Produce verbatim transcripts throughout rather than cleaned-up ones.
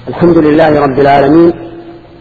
الحمد لله رب العالمين،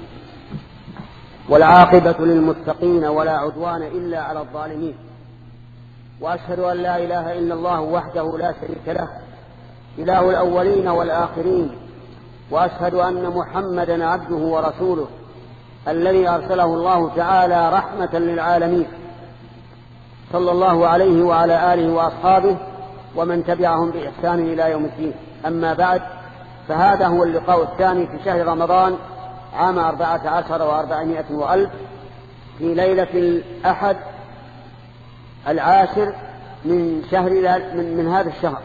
والعاقبة للمتقين ولا عدوان إلا على الظالمين، وأشهد أن لا إله إلا الله وحده لا شريك له إله الأولين والآخرين، وأشهد أن محمدا عبده ورسوله الذي أرسله الله تعالى رحمة للعالمين، صلى الله عليه وعلى آله وأصحابه ومن تبعهم بإحسان إلى يوم الدين. أما بعد، فهذا هو اللقاء الثاني في شهر رمضان عام أربعة عشر وأربعمائة وألف، في ليلة الأحد العاشر من شهر من, من هذا الشهر.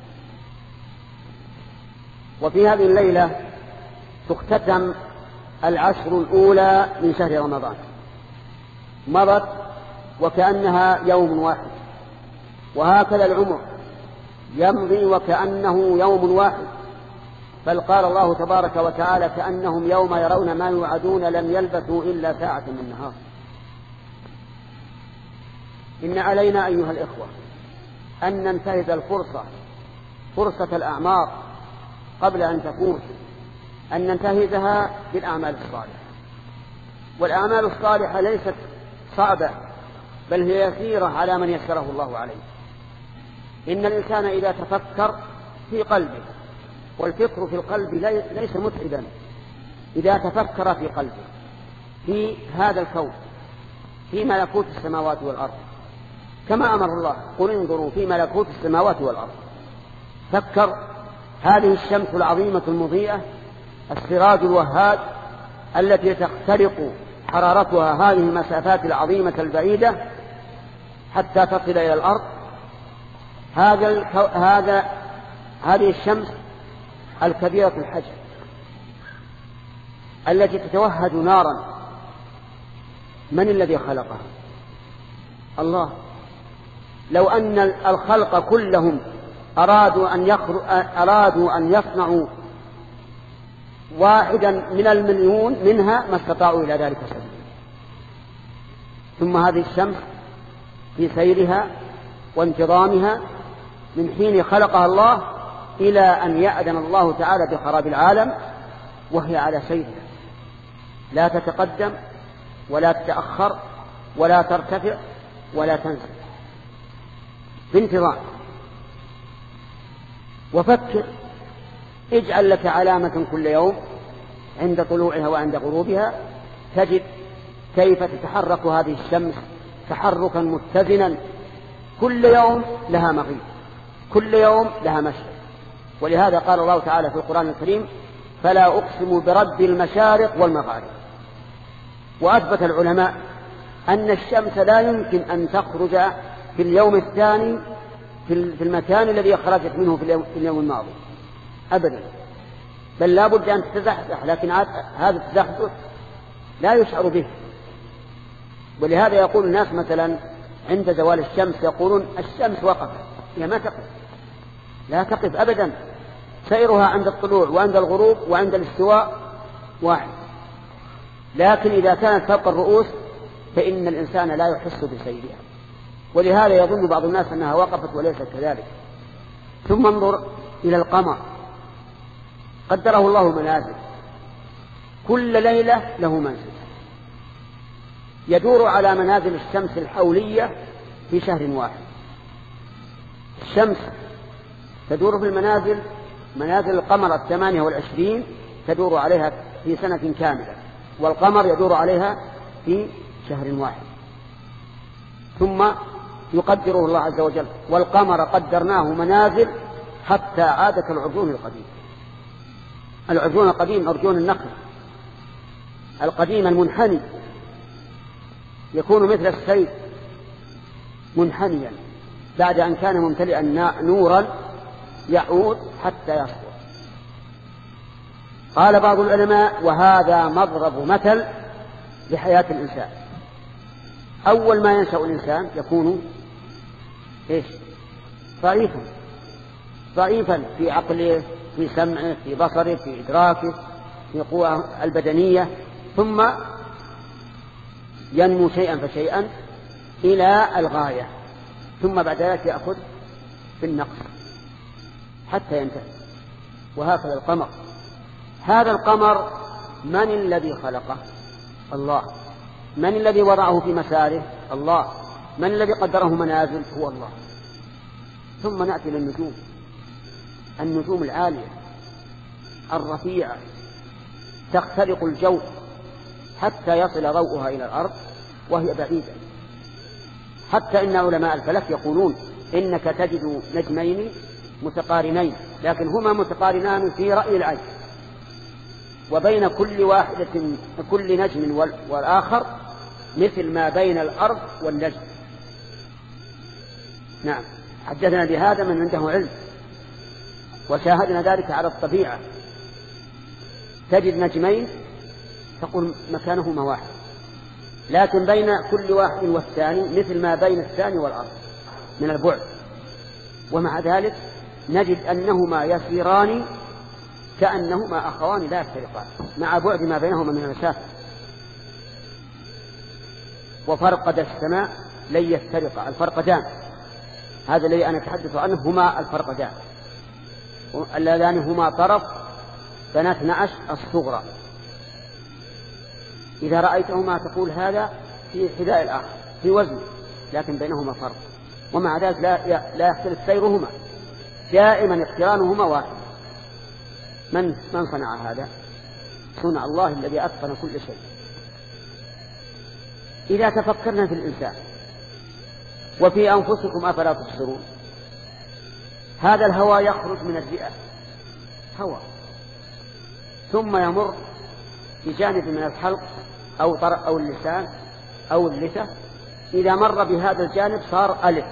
وفي هذه الليلة تختتم العشر الأولى من شهر رمضان، مضت وكأنها يوم واحد، وهكذا العمر يمضي وكأنه يوم واحد. بل قال الله تبارك وتعالى: كأنهم يوم يرون ما يوعدون لم يلبثوا إلا ساعة من النهار. إن علينا أيها الإخوة أن ننتهز الفرصة، فرصة الأعمار قبل أن تفوت، أن ننتهزها بالأعمال الصالحة. والأعمال الصالحة ليست صعبة، بل هي يسيرة على من يسره الله عليه. إن الإنسان إذا تفكر في قلبه، والفكر في القلب ليس متعبا، إذا تفكر في قلبه في هذا الكون، في ملكوت السماوات والأرض، كما أمر الله: قل انظروا في ملكوت السماوات والأرض. فكر هذه الشمس العظيمة المضيئة، السراج الوهاج التي تخترق حرارتها هذه المسافات العظيمة البعيدة حتى تصل إلى الأرض. هذا الكو... هذا هذه الشمس الكبيرة الحجم التي تتوهج نارا، من الذي خلقها؟ الله. لو أن الخلق كلهم أرادوا أن, يخر... أرادوا أن يصنعوا واحدا من المليون منها ما استطاعوا إلى ذلك سبيلا. ثم هذه الشمس في سيرها وانتظامها من حين خلقها الله إلى أن يأذن الله تعالى بخراب العالم، وهي على سيرها، لا تتقدم ولا تتأخر ولا ترتفع ولا تنزل، بانتظام. وفكر، اجعل لك علامة كل يوم عند طلوعها وعند غروبها، تجد كيف تتحرك هذه الشمس تحركا متزنا، كل يوم لها مغيب، كل يوم لها مشرق. ولهذا قال الله تعالى في القرآن الكريم: فلا أقسم برب المشارق والمغارب. وأثبت العلماء أن الشمس لا يمكن أن تخرج في اليوم الثاني في المكان الذي خرجت منه في اليوم الماضي أبدا، بل لا بد أن تتزحزح، لكن هذا التزحزح لا يشعر به. ولهذا يقول الناس مثلا عند زوال الشمس، يقولون: الشمس وقفت. هي ما تقف، لا تقف أبدا، سيرها عند الطلوع وعند الغروب وعند الاستواء واحد. لكن إذا كانت فوق الرؤوس فإن الإنسان لا يحس بسيرها، ولهذا يظن بعض الناس أنها وقفت وليست كذلك. ثم انظر إلى القمر، قدره الله منازل، كل ليلة له منزل، يدور على منازل الشمس الحولية في شهر واحد. الشمس تدور في المنازل، منازل القمر الثمانية والعشرين تدور عليها في سنة كاملة، والقمر يدور عليها في شهر واحد. ثم يقدره الله عز وجل: والقمر قدرناه منازل حتى عاد كالعرجون القديم. العرجون القديم عرجون النخل القديم المنحني، يكون مثل السيف منحنيا بعد أن كان ممتلئا نورا، يعود حتى يصفر. قال بعض العلماء: وهذا مضرب مثل لحياة الإنسان. أول ما ينشأ الإنسان يكون إيش؟ ضعيفا، ضعيفا في عقله، في سمعه، في بصره، في إدراكه، في قوة البدنية، ثم ينمو شيئا فشيئا إلى الغاية، ثم بعد ذلك يأخذ بالنقص حتى ينتهي. وهكذا القمر هذا القمر من الذي خلقه؟ الله. من الذي وضعه في مساره؟ الله. من الذي قدره منازل؟ هو الله. ثم نأتي للنجوم، النجوم العالية الرفيعة تخترق الجو حتى يصل ضوءها إلى الأرض وهي بعيدة، حتى إن علماء الفلك يقولون إنك تجد نجمين متقارنين لكن هما متقارنان في رأي العين، وبين كل واحدة كل نجم والآخر مثل ما بين الأرض والنجم. نعم، حدثنا بهذا من عنده علم، وشاهدنا ذلك على الطبيعة. تجد نجمين تقول مكانهما واحد، لكن بين كل واحد والثاني مثل ما بين الثاني والأرض من البعد، ومع ذلك نجد أنهما يسيران كأنهما أخوان لا يفترقان مع بعد ما بينهما من المسافة. وفرقد السماء لن يفترقا، الفرقدان هذا الذي أنا أتحدث عنه هما الفرقدان اللذان هما طرف بنات نعش الصغرى، إذا رأيتهما تقول هذا في حذاء الآخر في وزن، لكن بينهما فرق، ومع ذلك لا لا يختلف سيرهما، دائما اقترانهما واحد. من من صنع هذا؟ صنع الله الذي أتقن كل شيء. إذا تفكرنا في الإنسان وفي أنفسكم أفلا تبصرون، هذا الهواء يخرج من الرئة هواء، ثم يمر بجانب من الحلق أو طرق أو اللسان أو اللثة، إذا مر بهذا الجانب صار ألف،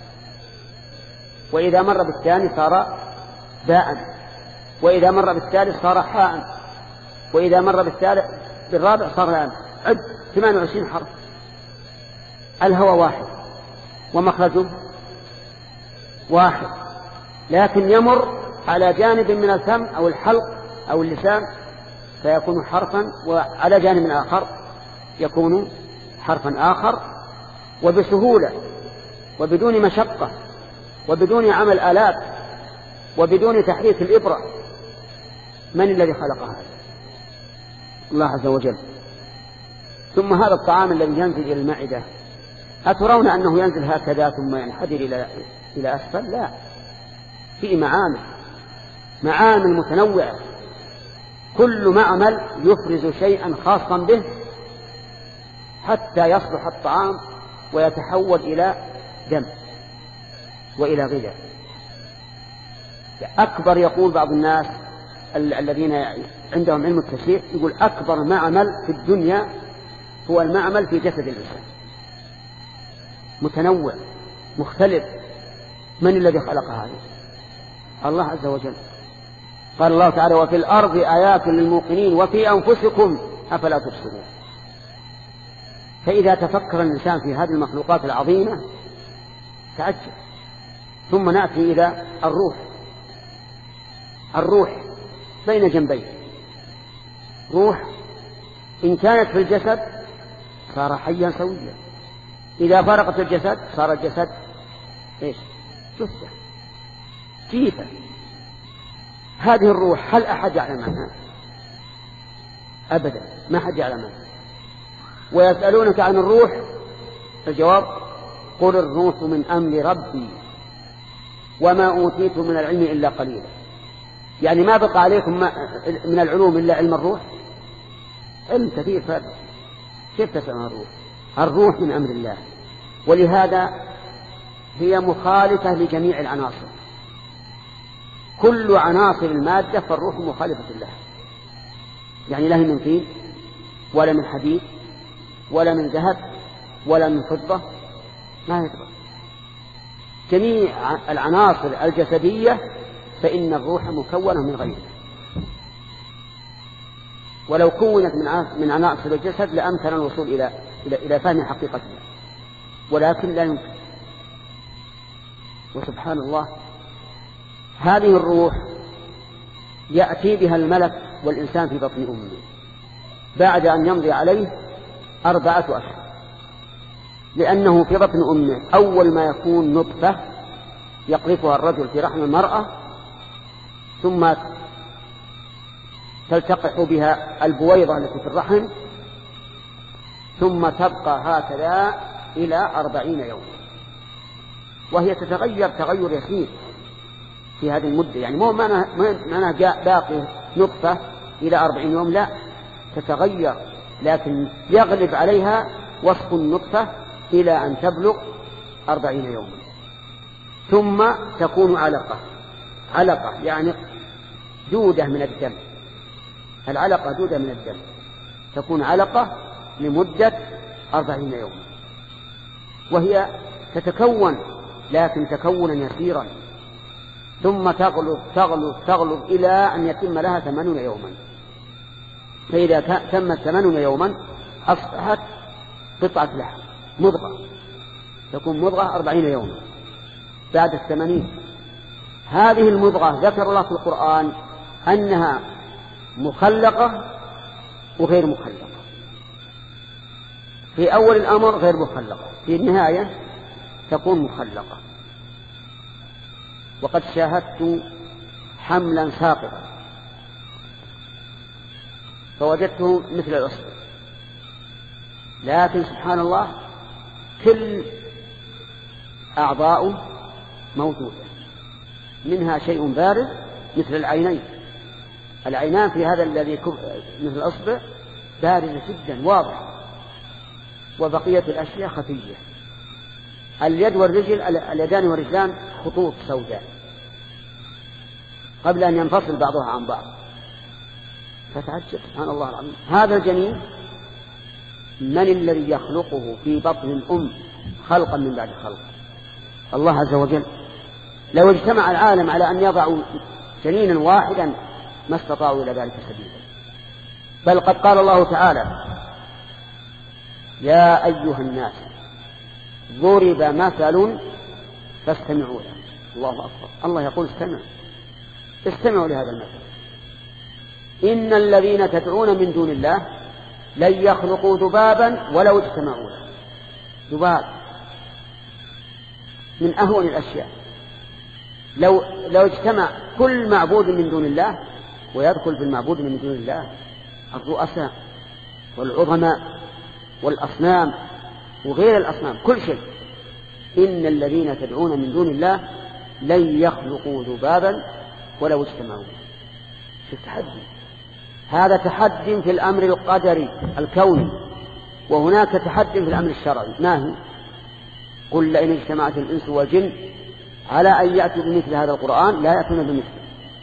وإذا مر بالثاني صار باء، وإذا مر بالثالث صار حاء، وإذا مر بالثالث بالرابع صار لام. عد ثمانية وعشرين حرف. الهواء واحد ومخرجه واحد، لكن يمر على جانب من الفم أو الحلق أو اللسان فيكون حرفا، وعلى جانب آخر يكون حرفا آخر، وبسهولة وبدون مشقة وبدون عمل آلات وبدون تحريك الإبرة. من الذي خلق هذا؟ الله عز وجل. ثم هذا الطعام الذي ينزل إلى المعدة، أترون أنه ينزل هكذا ثم ينحدر إلى إلى أسفل؟ لا، في معامل معامل متنوعة، كل معمل يفرز شيئا خاصا به حتى يصلح الطعام ويتحول إلى دم وإلى غذاء. أكبر، يقول بعض الناس الذين عندهم علم التشريح، يقول أكبر معمل في الدنيا هو المعمل في جسد الإنسان، متنوع مختلف. من الذي خلق هذا؟ الله عز وجل. قال الله تعالى: وفي الأرض آيات للموقنين وفي أنفسكم أفلا تبصرون. فإذا تفكر الإنسان في هذه المخلوقات العظيمة تعجب. ثم نأتي إلى الروح. الروح بين جنبين، روح إن كانت في الجسد صار حيا سويا، إذا فرقت الجسد صار الجسد إيش؟ جثة كيفة. هذه الروح هل أحد يعلم عنها؟ أبدا، ما أحد يعلم عنها. ويسألونك عن الروح، الجواب: قل الروح من أمر ربي وما أوتيتم من العلم إلا قليلا. يعني ما بقى عليكم من العلوم إلا علم الروح؟ علم كثير فاتح. كيف تسأل الروح؟ الروح من أمر الله، ولهذا هي مخالفة لجميع العناصر. كل عناصر المادة فالروح مخالفة لها، يعني لا هي من طين ولا من حديد ولا من ذهب ولا من فضة، ما يدرى. جميع العناصر الجسدية فإن الروح مكونة من غيرها، ولو كونت من عناصر الجسد لأمكن الوصول إلى إلى إلى فهم حقيقتها، ولكن لا يمكن. وسبحان الله، هذه الروح يأتي بها الملك والإنسان في بطن أمه بعد أن يمضي عليه أربعة أشهر، لأنه في بطن أمه أول ما يكون نطفة يقذفها الرجل في رحم المرأة، ثم تلتقح بها البويضة التي في الرحم، ثم تبقى هكذا إلى أربعين يوما، وهي تتغير تغير يسير في هذه المدة. يعني مو معنى جاء باقي نطفة إلى أربعين يوم، لا، تتغير، لكن يغلب عليها وصف النطفة إلى أن تبلغ أربعين يوما، ثم تكون علقة. علقة يعني دودة من الدم، العلقة دودة من الدم، تكون علقة لمدة أربعين يوما، وهي تتكون لكن تكونا يسيرا، ثم تغلب تغلب تغلب إلى أن يتم لها ثمانون يوما. فإذا تمت ثمانون يوما أصبحت قطعة لحم، مضغة، تكون مضغة أربعين يوما بعد الثمانين. هذه المضغة ذكر الله في القرآن أنها مخلقة وغير مخلقة، في أول الأمر غير مخلقة، في النهاية تكون مخلقة. وقد شاهدت حملا ساقطا فوجدته مثل الأصل، لكن سبحان الله كل أعضاؤه موجودة، منها شيء بارز مثل العينين، العينان في هذا الذي مثل الأصبع بارزة جدا واضح، وبقية الأشياء خفية. اليد والرجل، اليدان والرجلان خطوط سوداء قبل أن ينفصل بعضها عن بعض. فتعجب سبحان الله العظيم، هذا الجنين من الذي يخلقه في بطن الأم خلقا من بعد خلق؟ الله عز وجل. لو اجتمع العالم على أن يضعوا جنينا واحدا ما استطاعوا إلى ذلك سبيلا. بل قد قال الله تعالى: يا أيها الناس ضرب مثل فاستمعوا له. الله أكبر، الله يقول استمعوا استمعوا لهذا المثل. إن الذين تدعون من دون الله لن يخلقوا ذبابا ولو اجتمعوا له. ذباب من أهون الأشياء، لو لو اجتمع كل معبود من دون الله، ويدخل في المعبود من دون الله الرؤساء والعظماء والأصنام وغير الأصنام، كل شيء. إن الذين تدعون من دون الله لن يخلقوا ذبابا ولو اجتمعوا. في التحدي، هذا تحدي في الأمر القدري الكوني، وهناك تحدي في الأمر الشرعي. ما هي؟ قل لئن اجتمعت الإنس والجن على أن يأتوا بمثل هذا القرآن لا يأتون بمثله.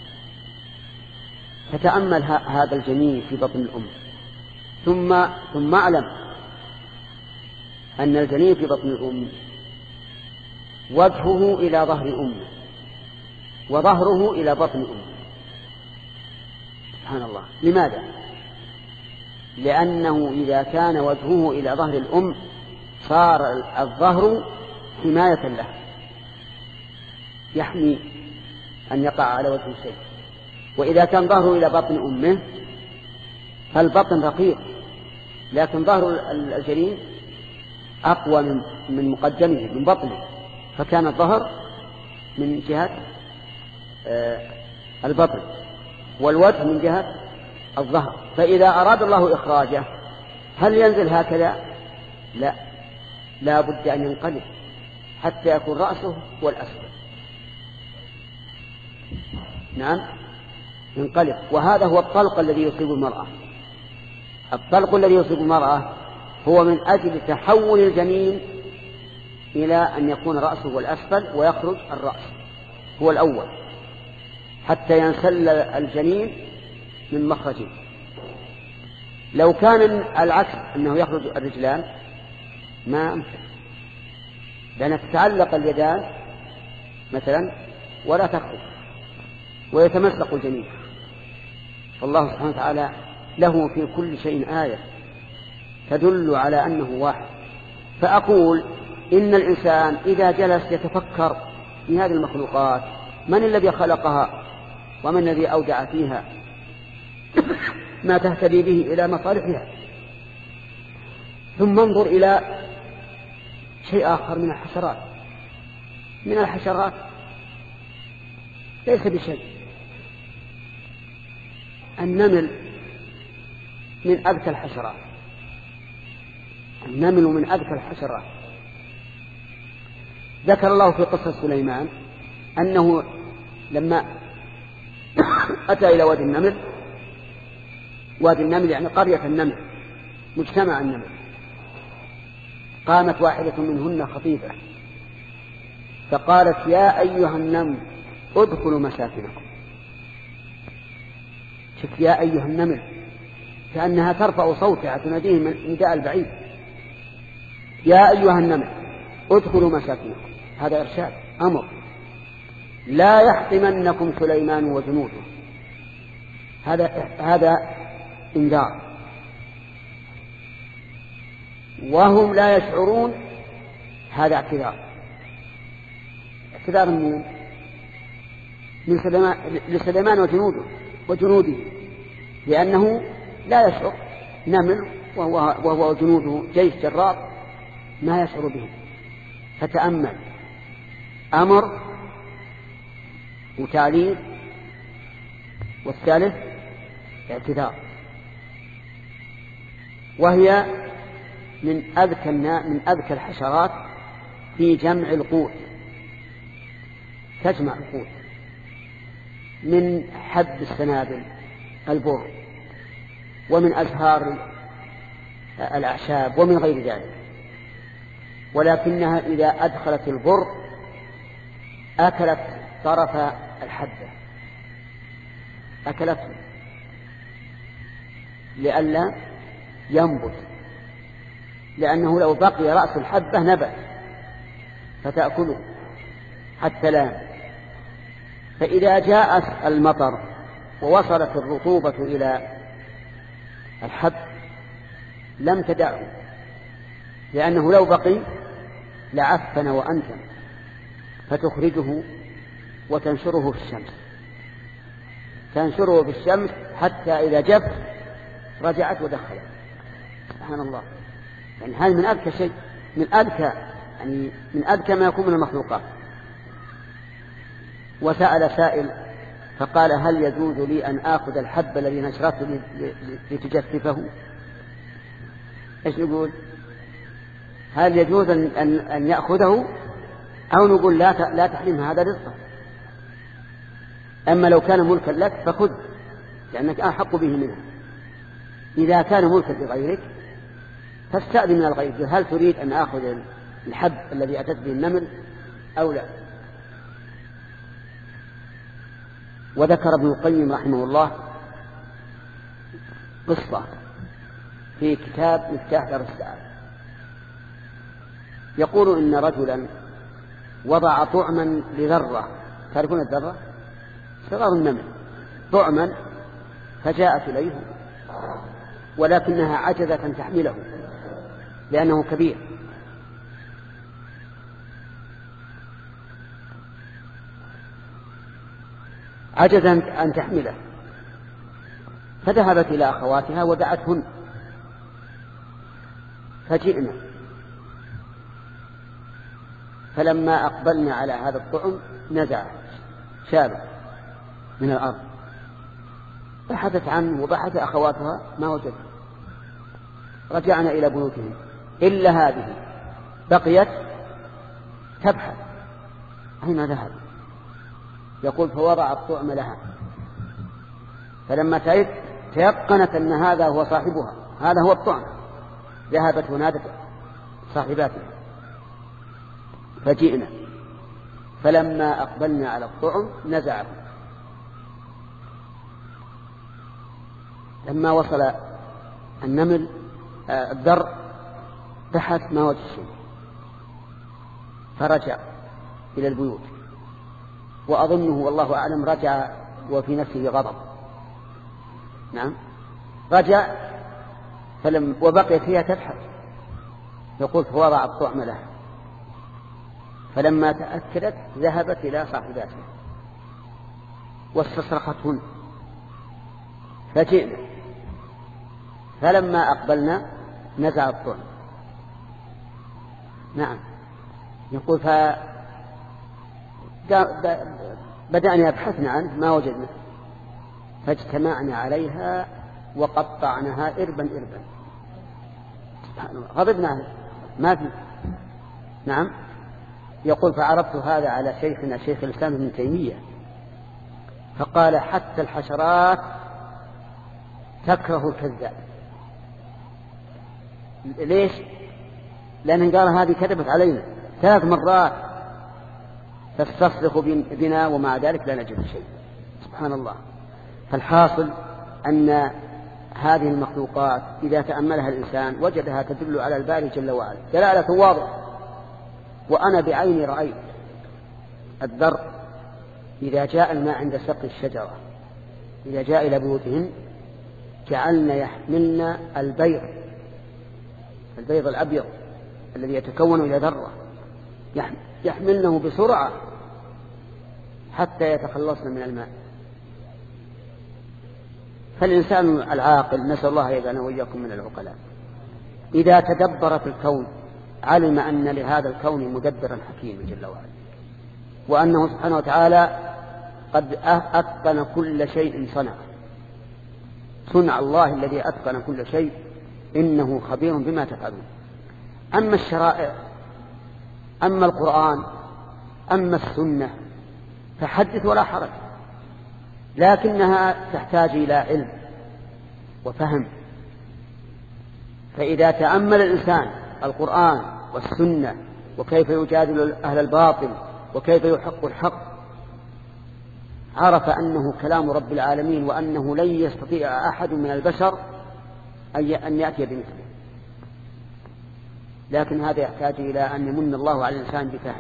فتأمل هذا الجنين في بطن الأم، ثم ثم أعلم أن الجنين في بطن الأم وجهه إلى ظهر أمه وظهره إلى بطن أمه. سبحان الله. لماذا؟ لأنه إذا كان وجهه إلى ظهر الأم صار الظهر حماية له، يحمي أن يقع على وجه شيء. وإذا كان ظهره إلى بطن أمه فالبطن رقيق، لكن ظهر الجنين أقوى من مقدمه من بطنه، فكان الظهر من جهة البطن والوجه من جهة الظهر. فإذا أراد الله إخراجه هل ينزل هكذا؟ لا، لا بد أن ينقلب حتى يكون رأسه والأسفل. نعم، ينقلب. وهذا هو الطلق الذي يصيب المرأة. الطلق الذي يصيب المرأة هو من أجل تحول الجنين إلى أن يكون رأسه والأسفل ويخرج الرأس هو الأول، حتى ينسل الجنين من مخرجه. لو كان العكس أنه يخرج الرجلان ما أمكن، لأن تتعلق اليدان مثلا ولا تخرج ويتمسك الجنين. فالله سبحانه وتعالى له في كل شيء آية تدل على أنه واحد. فأقول إن الإنسان إذا جلس يتفكر في هذه المخلوقات، من الذي خلقها ومن الذي أودع فيها ما تهتدي به إلى مصالحها، ثم انظر إلى شيء آخر من الحشرات. من الحشرات ليس بشيء، النمل من أذكى الحشرات، النمل من أذكى الحشرات. ذكر الله في قصة سليمان أنه لما أتى إلى وادي النمل، وادي النمل يعني قرية النمل، مجتمع النمل، قامت واحدة منهن خطيبة فقالت يا أيها النمل ادخلوا مساكنكم. شوف يا أيها النمل، كأنها ترفع صوتها تناديه من نداء البعيد. يا أيها النمل ادخلوا مساكنكم، هذا إرشاد أمر. لا يحطمنكم سليمان وجنوده، هذا هذا إنذار. وهم لا يشعرون، هذا اعتذار. اعتذار من من سليمان لسليمان وجنوده وجنوده لأنه لا يشعر. نمل وهو, وهو جنوده جيش جرار ما يشعر به. فتأمل، أمر وتعليل، والثالث اعتذار. وهي من أذكى من أذكى الحشرات في جمع القوت، تجمع القوت من حب السنابل البر ومن أزهار الأعشاب ومن غير ذلك. ولكنها إذا أدخلت البر أكلت طرف الحبة، أكلته لئلا ينبت، لأنه لو بقي رأس الحبة نبت فتأكله حتى لا. فإذا جاء المطر ووصلت الرطوبة إلى الحب لم تدعه، لأنه لو بقي لعفن وأنتن، فتخرجه وتنشره في الشمس، تنشره في الشمس حتى إذا جف رجعت ودخلت. سبحان الله. يعني هذا من أذكى شيء، من أذكى يعني من أذكى ما يكون من المخلوقات. وسأل سائل فقال هل يجوز لي أن آخذ الحب الذي نشرته لتجففه؟ إيش نقول؟ هل يجوز أن, أن يأخذه أو نقول لا لا تحرم هذا رزقه؟ أما لو كان ملكا لك فخذ، لأنك أحق به منه. إذا كان ملكا لغيرك فاستأذن من الغير، هل تريد أن آخذ الحب الذي أتت به النمل أو لا؟ وذكر ابن القيم رحمه الله قصة في كتاب مفتاح دار السعادة، يقول إن رجلا وضع طعما لذرة، تعرفون الذرة صغار النمل، طعما فجاءت إليه ولكنها عجزة تحمله لأنه كبير، عجزا أن تحمله، فذهبت إلى أخواتها ودعتهن فجئنا، فلما أقبلنا على هذا الطعم نزع شابه من الأرض، بحثت عنه وبحث أخواتها ما وجدت، رجعنا إلى بيوتهم إلا هذه بقيت تبحث أين ذهب. يقول فوضع الطعم لها، فلما تيقنت أن هذا هو صاحبها، هذا هو الطعم، ذهبت ونادت صاحباتها فجئنا، فلما أقبلنا على الطعم نزعه. لما وصل النمل الذر بحث ما وجد شيء، فرجع إلى البيوت، وأظنه والله أعلم رجع وفي نفسه غضب. نعم رجع فلم وبقيت فيها تبحث، يقول فوضع الطعم لها، فلما تأكدت ذهبت إلى صاحباتها واستصرختهن فجئنا، فلما أقبلنا نزع الطعم. نعم يقول ف بدأنا يبحثنا عنه ما وجدنا، فاجتمعنا عليها وقطعناها إربا إربا. غضبنا ما في. نعم. يقول فعرضت هذا على شيخنا شيخ الإسلام ابن تيمية فقال حتى الحشرات تكره الكذاب. ليش؟ لأن قال هذه كذبت علينا ثلاث مرات تستصرخ بنا ومع ذلك لا نجد شيء. سبحان الله. فالحاصل أن هذه المخلوقات إذا تأملها الإنسان وجدها تدل على الباري جل وعلا دلالة واضحة. وأنا بعيني رأيت الذر إذا جاء الماء عند سقي الشجرة إذا جاء إلى بيوتهم جعلنا يحملنا البيض البيض الأبيض الذي يتكون إلى ذرة يحملنه بسرعة حتى يتخلصنا من الماء. فالإنسان العاقل نسأل الله يجعلنا وإياكم من العقلاء إذا تدبر في الكون علم أن لهذا الكون مدبرا حكيما جل وعلا وأنه سبحانه وتعالى قد أتقن كل شيء صنع صنع الله الذي أتقن كل شيء إنه خبير بما تفعلون. أما الشرائع أما القرآن أما السنة فحدث ولا حرج لكنها تحتاج إلى علم وفهم. فإذا تأمل الإنسان القرآن والسنة وكيف يجادل أهل الباطل وكيف يحق الحق عرف أنه كلام رب العالمين وأنه لن يستطيع أحد من البشر أن يأتي بمثله. لكن هذا يحتاج إلى أن يمن الله على الإنسان بفهم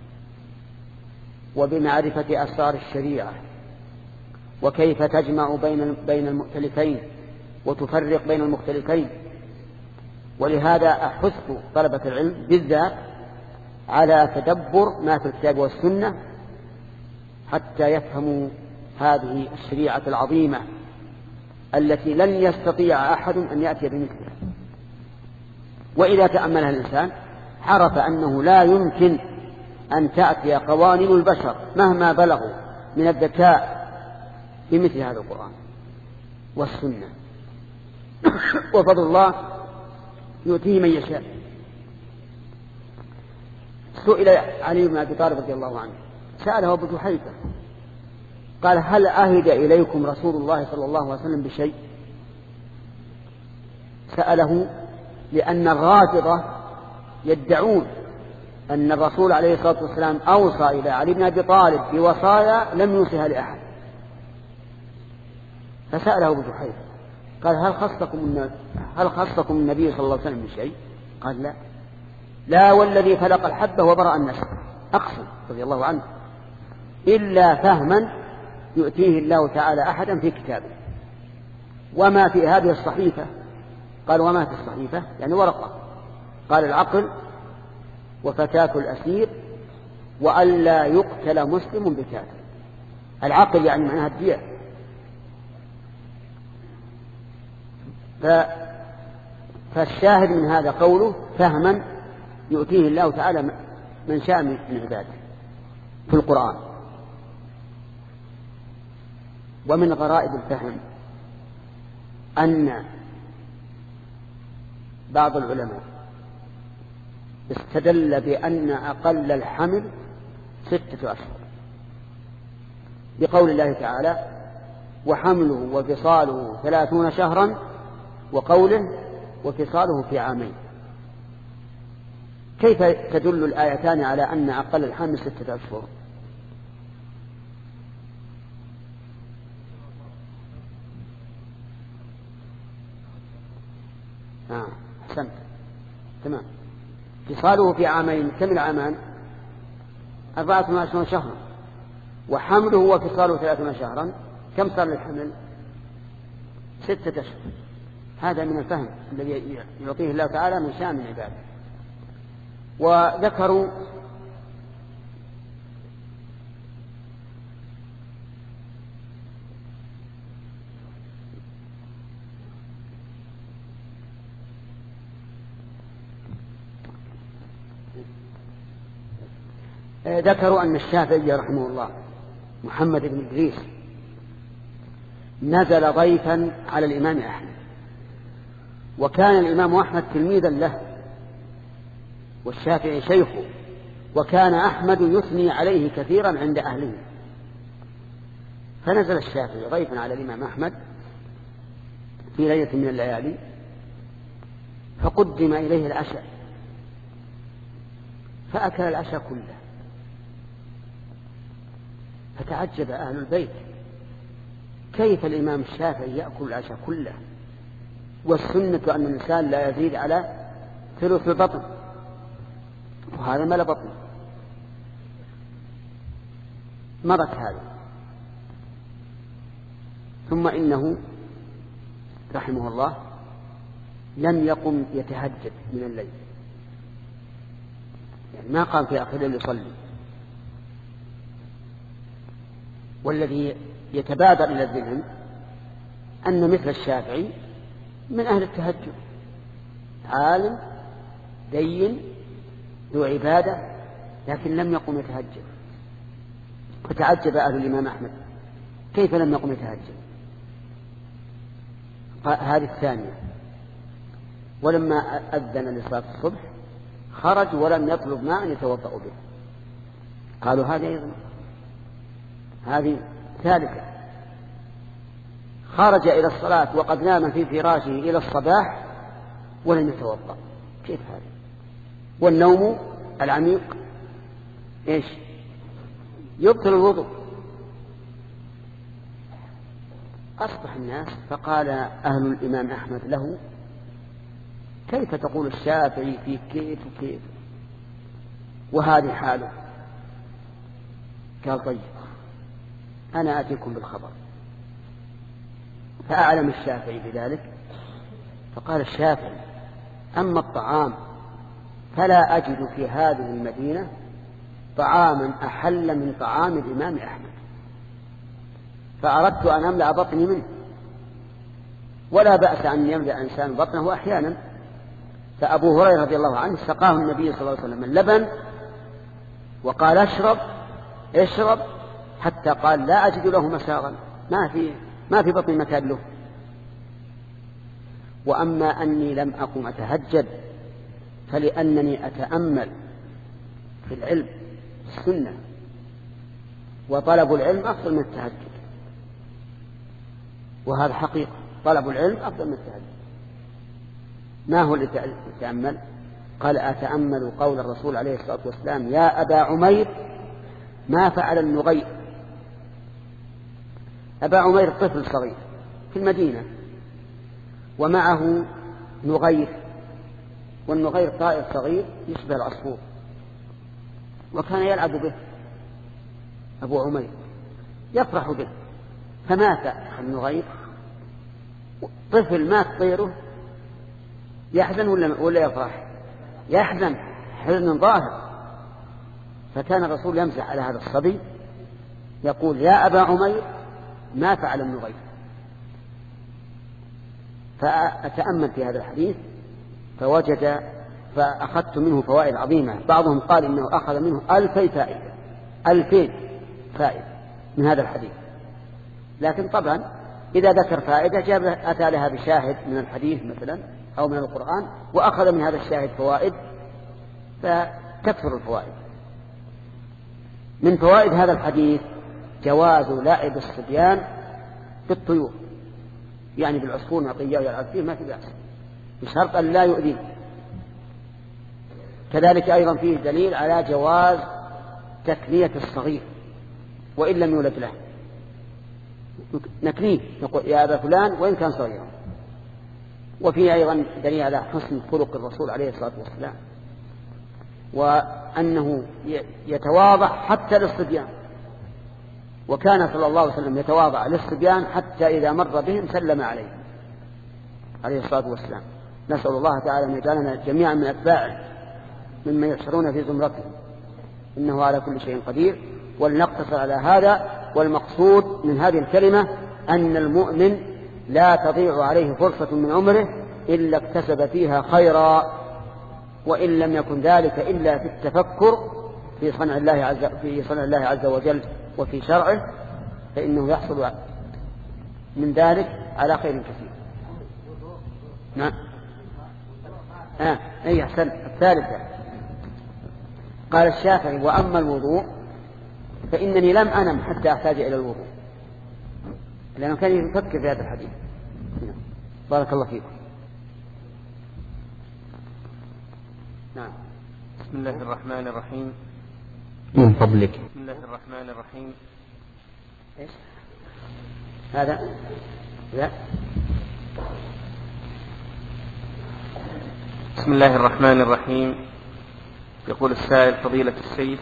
وبمعرفة أسرار الشريعة وكيف تجمع بين بين المختلفين وتفرق بين المختلفين. ولهذا أحث طلبة العلم بالذات على تدبر ما في الكتاب والسنة حتى يفهموا هذه الشريعة العظيمة التي لن يستطيع أحد أن يأتي بمثلها. وإذا تأملها الإنسان عرف أنه لا يمكن أن تأتي قوانين البشر مهما بلغوا من الذكاء بمثل هذا القرآن والسنة. وفضل الله يؤتيه من يشاء. سئل علي بن أبي طالب رضي الله عنه سأله أبو جحيفة قال هل عهد إليكم رسول الله صلى الله عليه وسلم بشيء؟ سأله لأن الرافضة يدعون أن الرسول عليه الصلاة والسلام أوصى إلى علي بن أبي طالب بوصايا لم يوصيها لأحد. فسأله أبو جحيفة قال هل خصكم هل خصكم النبي صلى الله عليه وسلم بشيء؟ قال لا لا والذي فلق الحبة وبرأ النسل أقسم رضي الله عنه إلا فهما يؤتيه الله تعالى أحدا في كتابه. وما في هذه الصحيفة؟ قال وما في الصحيفة يعني ورقة. قال العقل وفتاة الأسير وألا يقتل مسلم بكافر. العقل يعني معناها الدية. فالشاهد من هذا قوله فهما يؤتيه الله تعالى من شاء من عباده في القرآن. ومن غرائب الفهم أن بعض العلماء استدل بأن أقل الحمل ستة أشهر بقول الله تعالى وحمله وفصاله ثلاثون شهرا وقوله وفصاله في عامين. كيف تدل الآيتان على أن أقل الحمل ستة أشهر؟ آه. أحسنت تمام. فصاله في عامين كم العامان؟ أربعة وعشرون شهرا. وحمله وفصاله ثلاثون شهرا كم صار للحمل؟ ستة أشهر. هذا من الفهم الذي يعطيه الله تعالى من شأن من عباده. وذكروا ذكروا أن الشافعي رحمه الله محمد بن إدريس نزل ضيفا على الإمام أحمد، وكان الإمام أحمد تلميذا له والشافعي شيخه، وكان أحمد يثني عليه كثيرا عند أهله. فنزل الشافعي ضيفا على الإمام أحمد في ليلة من الليالي، فقدم إليه العشاء فأكل العشاء كله، فتعجب أهل البيت كيف الإمام الشافعي يأكل العشاء كله، والسنة أن الإنسان لا يزيد على ثلث البطن، وهذا ملا بطن. مرت هذا، ثم إنه رحمه الله لم يقم يتهجد من الليل، يعني ما قام في آخر الليل يصلي. والذي يتبادر إلى الذهن أن مثل الشافعي من أهل التهجد، عالم دين ذو عبادة، لكن لم يقم يتهجد. فتعجب أهل الإمام أحمد كيف لم يقم يتهجد. هذه الثانية. ولما أذن لصلاة الصبح خرج ولم يطلب ماء يتوضأ به. قالوا هذه أيضا هذه ثالثة. خرج إلى الصلاة وقد نام في فراشه إلى الصباح ولم يتوضأ، كيف هذا؟ والنوم العميق إيش؟ يبطل الوضوء. أصبح الناس فقال أهل الإمام أحمد له كيف تقول الشافعي في كيف وكيف وهذه حاله؟ قال طيب أنا أتيكم بالخبر. فأعلم الشافعي بذلك، فقال الشافعي أما الطعام فلا أجد في هذه المدينة طعاما أحل من طعام الإمام أحمد، فأردت أن أملأ بطني منه، ولا بأس أن يملأ إنسان بطنه أحيانا. فأبو هريرة رضي الله عنه سقاه النبي صلى الله عليه وسلم اللبن وقال اشرب اشرب حتى قال لا أجد له مساغا، ما في ما في بطني مكان له. وأما أني لم أقم أتهجد فلأنني أتأمل في العلم السنة، وطلب العلم أفضل من التهجد، وهذا حقيقة، طلب العلم أفضل من التهجد. ما هو اللي تأمل؟ قال أتأمل قول الرسول عليه الصلاة والسلام يا أبا عمير ما فعل النغير. أبا عمير طفل صغير في المدينة ومعه نغير، والنغير طائر صغير يشبه العصفور، وكان يلعب به أبو عمير يفرح به، فمات النغير. طفل مات طيره يحزن ولا ولا يفرح؟ يحزن حزن ظاهر. فكان الرسول يمزح على هذا الصبي يقول يا أبا عمير ما فعل النغير. فأتأمل في هذا الحديث فوجد فأخذت منه فوائد عظيمة. بعضهم قال إنه أخذ منه ألفي فائدة ألفين فائدة من هذا الحديث، لكن طبعا إذا ذكر فائدة جاب أتى لها بشاهد من الحديث مثلا أو من القرآن وأخذ من هذا الشاهد فوائد فتكثر الفوائد. من فوائد هذا الحديث جواز لعب الصبيان بالطيور، يعني بالعصفور نعطيه يلعب فيه ما في بأس، بشرط أن لا يؤذيه. كذلك أيضا فيه دليل على جواز تكنية الصغير وإن لم يولد له، نكنيه نقول يا أبا فلان وإن كان صغيرا. وفيه أيضا دليل على حسن خلق الرسول عليه الصلاة والسلام، وأنه يتواضع حتى للصبيان، وكان صلى الله عليه وسلم يتواضع للصبيان حتى إذا مر بهم سلم عليه عليه الصلاة والسلام. نسأل الله تعالى أن يجعلنا جميعا من أتباعه ممن يحشرون في زمرته، إنه على كل شيء قدير. ولنقتصر على هذا. والمقصود من هذه الكلمة أن المؤمن لا تضيع عليه فرصة من عمره إلا اكتسب فيها خيرا، وإن لم يكن ذلك إلا في التفكر في صنع الله عز في صنع الله عز وجل وفي شرعه، فإنه يحصل من ذلك على خير كثير. نعم. آه. أي أحسن. الثالثة قال الشافعي: وأما الوضوء فإنني لم أنم حتى أحتاج إلى الوضوء، لأنه كان يفكر في هذا الحديث. بارك الله فيكم. نعم. بسم الله الرحمن الرحيم. من فضلك. بسم الله الرحمن الرحيم. إيش هذا؟ لا. بسم الله الرحمن الرحيم. يقول السائل: فضيلة الشيخ،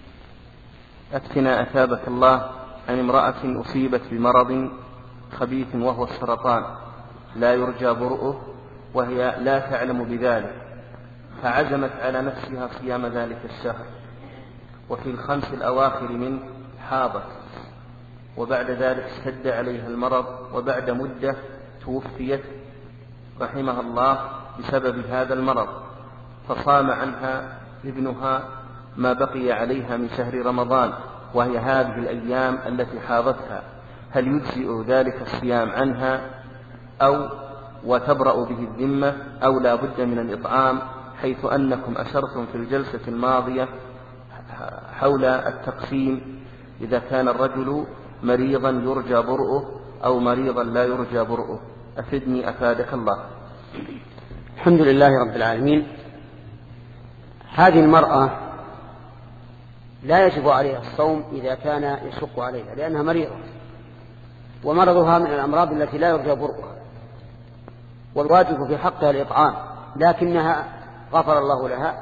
أفتنا أثابك الله عن امرأة أصيبت بمرض خبيث وهو السرطان لا يرجى برؤه، وهي لا تعلم بذلك، فعزمت على نفسها صيام ذلك الشهر، وفي الخمس الأواخر منه حاضت، وبعد ذلك اشتد عليها المرض، وبعد مدة توفيت رحمها الله بسبب هذا المرض، فصام عنها ابنها ما بقي عليها من شهر رمضان، وهي هذه الأيام التي حاضتها، هل يجزئ ذلك الصيام عنها أو وتبرأ به الذمة، أو لا بد من الإطعام، حيث أنكم أشرتم في الجلسة الماضية حول التقسيم إذا كان الرجل مريضا يرجى برؤه أو مريضا لا يرجى برؤه؟ أفدني أفادك الله. الحمد لله رب العالمين. هذه المرأة لا يجب عليها الصوم إذا كان يشق عليها، لأنها مريضة، ومرضها من الأمراض التي لا يرجى برؤها، والواجب في حقها الإطعام، لكنها غفر الله لها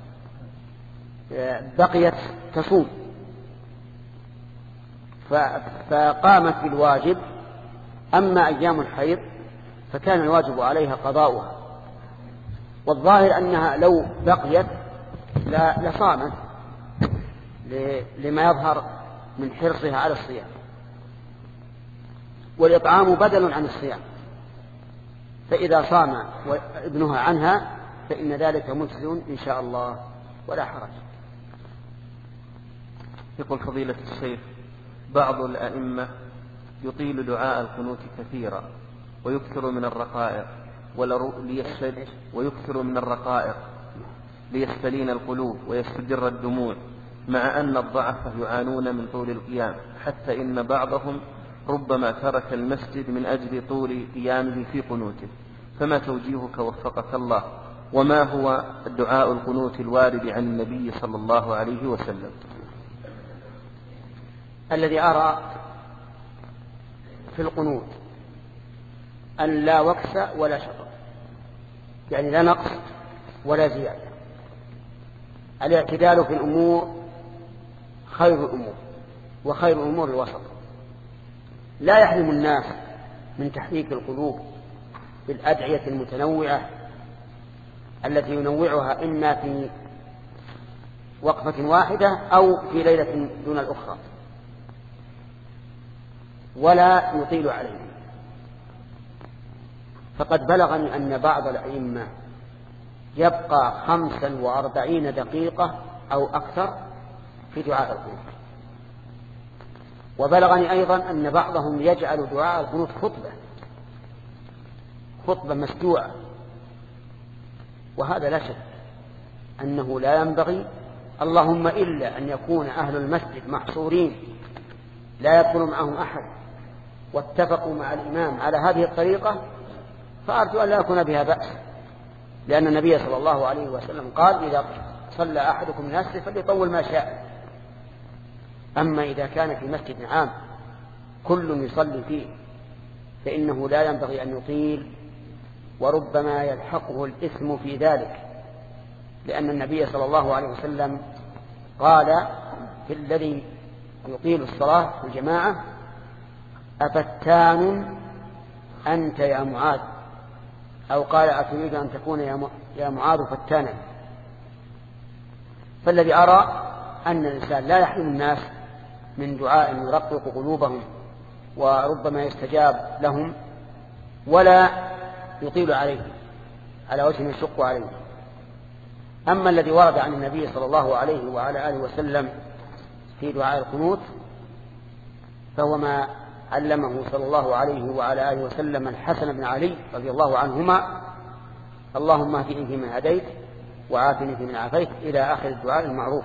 بقيت تصوم فقامت بالواجب. أما أيام الحيض فكان الواجب عليها قضاؤها، والظاهر أنها لو بقيت لصامت لما يظهر من حرصها على الصيام، والإطعام بدل عن الصيام، فإذا صام ابنها عنها فإن ذلك مجزٍ إن شاء الله ولا حرج. يقول فضيلة الشيخ: بعض الأئمة يطيل دعاء القنوت كثيرا ويكثر من الرقائق ليستد ويكثر من الرقائق ليستلين القلوب ويستدر الدموع، مع أن الضعف يعانون من طول القيام، حتى إن بعضهم ربما ترك المسجد من أجل طول قيامه في قنوته، فما توجيهك وفقك الله؟ وما هو الدعاء القنوت الوارد عن النبي صلى الله عليه وسلم؟ الذي أرى في القنوت أن لا وكس ولا شطر، يعني لا نقص ولا زيادة. الاعتدال في الأمور خير الأمور، وخير الأمور الوسط. لا يحرم الناس من تحريك القلوب بالأدعية المتنوعة التي ينوعها إما في وقفة واحدة أو في ليلة دون الأخرى، ولا يطيل عليه. فقد بلغني أن بعض الأئمة يبقى خمسا وأربعين دقيقة أو أكثر في دعاء القنوت، وبلغني أيضا أن بعضهم يجعل دعاء القنوت خطبة خطبة مسجوعة، وهذا لا شك أنه لا ينبغي، اللهم إلا أن يكون أهل المسجد محصورين لا يدخل معهم أحد واتفقوا مع الإمام على هذه الطريقة، فأرجو أن لا يكون بها بأس، لأن النبي صلى الله عليه وسلم قال: إذا صلى أحدكم الناس فليطول ما شاء. أما إذا كان في مسجد عام كل يصلي فيه فإنه لا ينبغي أن يطيل، وربما يلحقه الإثم في ذلك، لأن النبي صلى الله عليه وسلم قال في الذي يطيل الصلاة في الجماعة: أفتان أنت يا معاذ، أو قال: أتريد أن تكون يا معاذ فتانا. فالذي أرى أن الإنسان لا يحرم الناس من دعاء يرقق قلوبهم وربما يستجاب لهم، ولا يطيل عليه على وجه يشق عليه. أما الذي ورد عن النبي صلى الله عليه وعلى آله وسلم في دعاء القنوت فهو ما علمه صلى الله عليه وعلى آله وسلم الحسن بن علي رضي الله عنهما: اللهم اهدني فيمن هديت وعافني فيمن عافيت، إلى آخر الدعاء المعروف.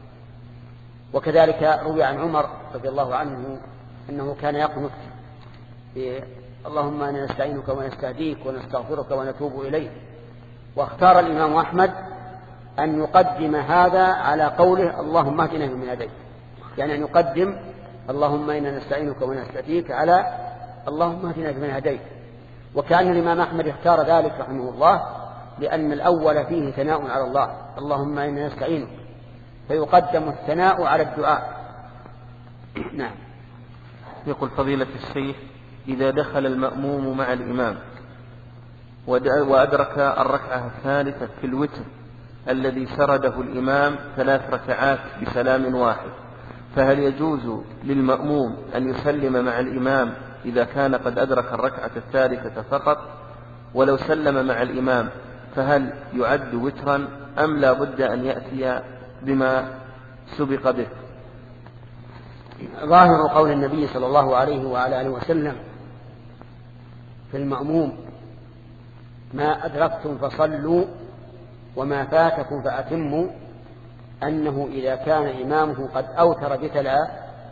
وكذلك روي عن عمر رضي الله عنه أنه كان يقنت: اللهم إنا نستعينك ونستهديك ونستغفرك ونتوب إليك. واختار الإمام أحمد أن يقدم هذا على قوله اللهم اهدنا فيمن هديت، يعني أن يقدم اللهم إنا نستعينك ونستهديك على اللهم اهدنا فيمن هديت. وكان الإمام أحمد اختار ذلك رحمه الله لأن الأول فيه ثناء على الله، اللهم إنا نستعينك، فيقدم الثناء على الدعاء. نعم. يقول فضيلة الشيخ: إذا دخل المأموم مع الإمام وأدرك الركعة الثالثة في الوتر الذي سرده الإمام ثلاث ركعات بسلام واحد، فهل يجوز للمأموم أن يسلم مع الإمام إذا كان قد أدرك الركعة الثالثة فقط؟ ولو سلم مع الإمام فهل يعد وترا أم لا بد أن يأتي بما سبق به؟ ظاهر قول النبي صلى الله عليه وعلى آله وسلم في المأموم: ما أدركتم فصلوا وما فاتكم فأتموا، أنه إذا كان إمامه قد أوتر بثلاث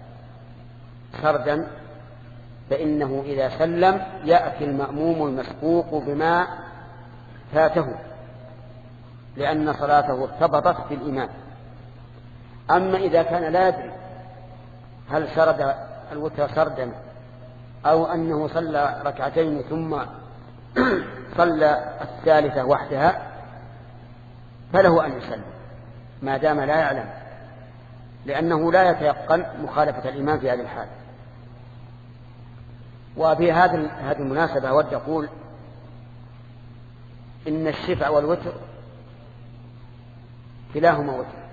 سردا فإنه إذا سلم يأتي المأموم المسبوق بما فاته، لأن صلاته ارتبطت بالإمام. أما إذا كان لا يدري هل سرد الوتر سردا أو أنه صلى ركعتين ثم صلى الثالثة وحدها، فله أن يسلم ما دام لا يعلم، لأنه لا يتيقن مخالفة الإمام في هذه الحال. وفي هذه المناسبة أود أقول إن الشفع والوتر كلاهما وتر،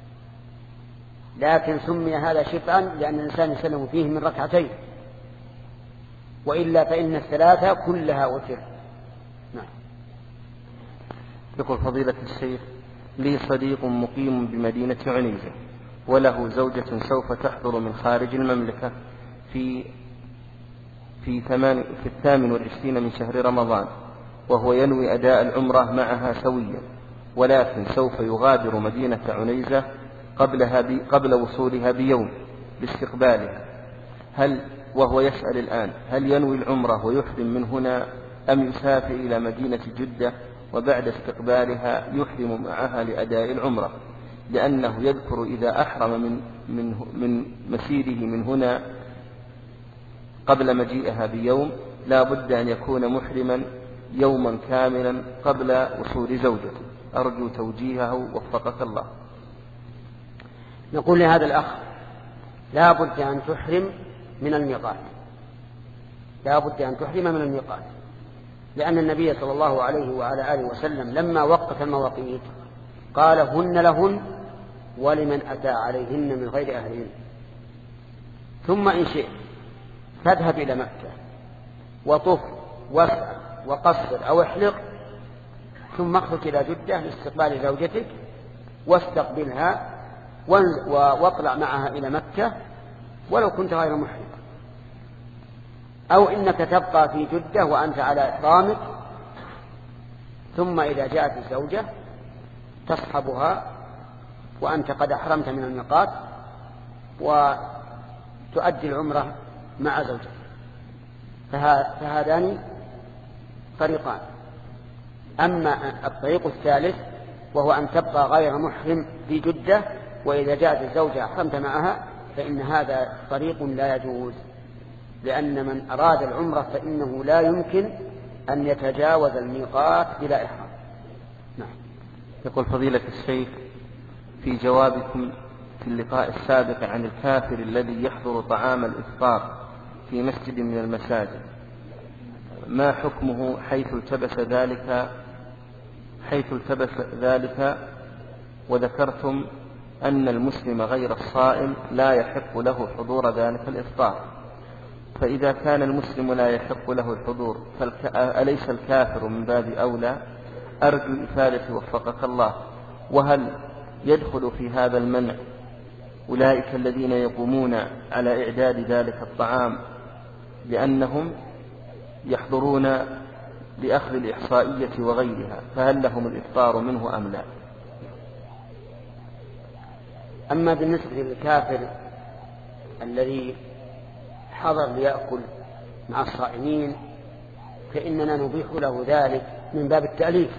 لكن سمي هذا شفعا لأن الإنسان يسلم فيه من ركعتين، وإلا فإن الثلاثة كلها وتر. نعم. يقول فضيلة الشيخ: لي صديق مقيم بمدينة عنيزة وله زوجة سوف تحضر من خارج المملكة في في, ثمان في الثامن والعشرين من شهر رمضان، وهو ينوي أداء العمرة معها سويا، ولكن سوف يغادر مدينة عنيزة قبلها بي قبل وصولها بيوم لاستقبالها. هل وهو يسأل الآن هل ينوي العمرة ويحرم من هنا أم يسافر إلى مدينة جدة وبعد استقبالها يحرم معها لأداء العمرة، لأنه يذكر إذا أحرم من, من, من مسيره من هنا قبل مجيئها بيوم لا بد أن يكون محرما يوما كاملا قبل وصول زوجته. أرجو توجيهه وفقك الله. نقول لهذا الأخ: لا بد أن تحرم من الميقات، لا بد أن تحرم من الميقات، لأن النبي صلى الله عليه وعلى آله وسلم لما وقت المواقيت قال: هن لهن ولمن أتى عليهن من غير أهلهن. ثم إن شئت فاذهب إلى مكة وطف واسعى وقصر أو احلق، ثم اخرج إلى جدة لاستقبال زوجتك واستقبلها واطلع معها إلى مكة ولو كنت غير محرم، أو إنك تبقى في جدة وأنت على إحرامك، ثم إذا جاءت الزوجة تصحبها وأنت قد أحرمت من الميقات وتؤدي العمرة مع زوجتك. فهذان طريقان. أما الطريق الثالث وهو أن تبقى غير محرم في جدة وإذا جاءت الزوجة أحرمت معها، فإن هذا طريق لا يجوز، لأن من أراد العمرة فإنه لا يمكن أن يتجاوز الميقات بلا إحرام. نعم. يقول فضيلة الشيخ: في جوابكم في اللقاء السابق عن الكافر الذي يحضر طعام الإفطار في مسجد من المساجد، ما حكمه حيث التبس ذلك حيث التبس ذلك وذكرتم أن المسلم غير الصائم لا يحق له حضور ذلك الإفطار، فإذا كان المسلم لا يحق له الحضور فأليس الكافر من باب أولى؟ أرجو إفادة وفقك الله. وهل يدخل في هذا المنع أولئك الذين يقومون على إعداد ذلك الطعام لأنهم يحضرون لأخذ الإحصائية وغيرها، فهل لهم الإفطار منه أم لا؟ أما بالنسبة للكافر الذي حضر ليأكل مع الصائمين فإننا نبيح له ذلك من باب التأليف،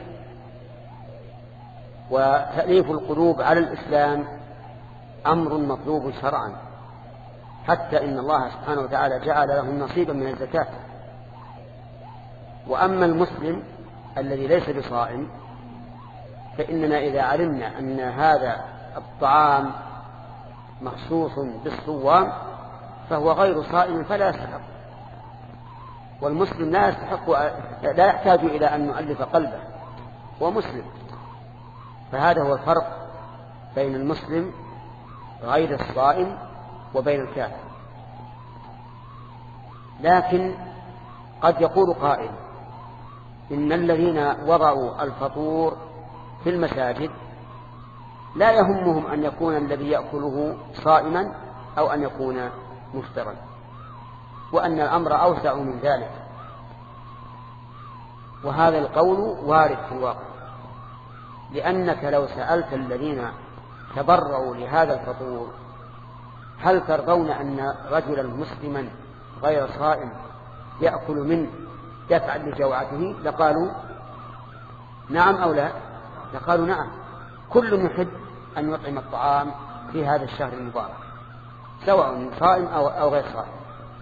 وتأليف القلوب على الإسلام أمر مطلوب شرعا، حتى إن الله سبحانه وتعالى جعل لهم نصيبا من الزكاة. وأما المسلم الذي ليس بصائم فإننا إذا علمنا أن هذا الطعام مخصوص بالصوام فهو غير صائم فلا يستحق، والمسلم لا يستحق لا يحتاج إلى أن نؤلف قلبه، هو مسلم. فهذا هو الفرق بين المسلم غير الصائم وبين الكافر. لكن قد يقول قائل إن الذين وضعوا الفطور في المساجد لا يهمهم أن يكون الذي يأكله صائما أو أن يكون مفطرا، وأن الأمر أوسع من ذلك. وهذا القول وارد في الواقع، لأنك لو سألت الذين تبرعوا لهذا الفطور هل ترضون أن رجلا مسلما غير صائم يأكل منه دفعا لجوعته لقالوا نعم أو لا؟ لقالوا نعم. كل يحب أن يطعم الطعام في هذا الشهر المبارك سواء صائم أو, أو غير صائم.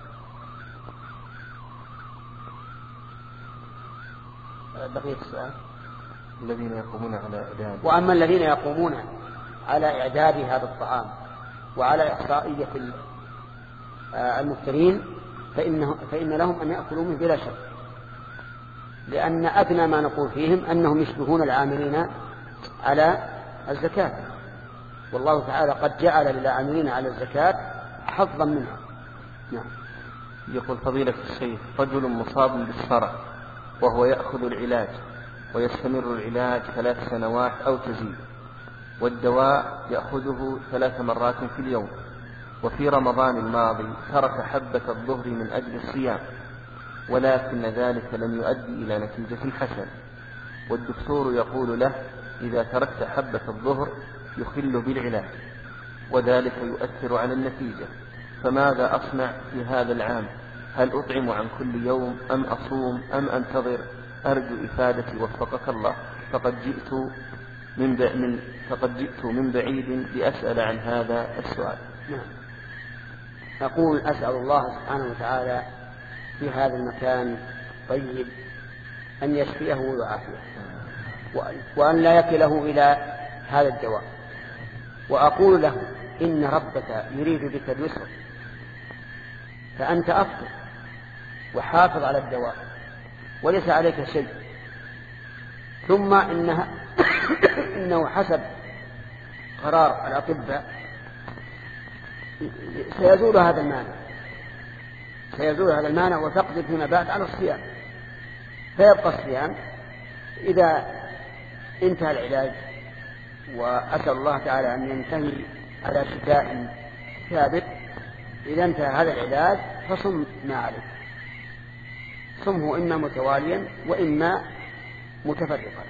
بقية السؤال الذين يقومون على إعداد. وأما الذين يقومون على إعداد هذا الطعام وعلى إحصائية المفترين فإنه فإن لهم أن يأكلوا منه بلا شك، لأن أدنى ما نقول فيهم أنهم يشبهون العاملين على الزكاة، والله تعالى قد جعل للعاملين على الزكاة حظا منها. نعم. يقول فضيلة الشيخ رجل مصاب بالصرع وهو يأخذ العلاج ويستمر العلاج ثلاث سنوات أو تزيد، والدواء يأخذه ثلاث مرات في اليوم، وفي رمضان الماضي ترك حبة الظهر من أجل الصيام، ولكن ذلك لم يؤدي إلى نتيجة حسنة، والدكتور يقول له إذا تركت حبة الظهر يخل بالعلاج وذلك يؤثر على النتيجة، فماذا أصنع في هذا العام؟ هل أطعم عن كل يوم أم أصوم أم أنتظر؟ أرجو إفادتي وفقك الله، فقد جئت من, ب... من... فقد جئت من بعيد لأسأل عن هذا السؤال. نعم. أقول أسأل الله سبحانه وتعالى في هذا المكان طيب أن يشفيه ويعافيه، وأن لا يكله إلى هذا الدواء، وأقول له إن ربك يريد بك اليسر، فأنت أفطر وحافظ على الدواء وليس عليك شيء، ثم إنها إنه حسب قرار الأطباء سيزول هذا المانع سيزول هذا المانع وتقدر فيما بعد على الصيام، فيبقى الصيام إذا انتهى العلاج، وأسأل الله تعالى أن ينتهي على شفاء ثابت. إذا انتهى هذا العلاج فصم ما عليك، صمه إما متواليا وإما متفرقا.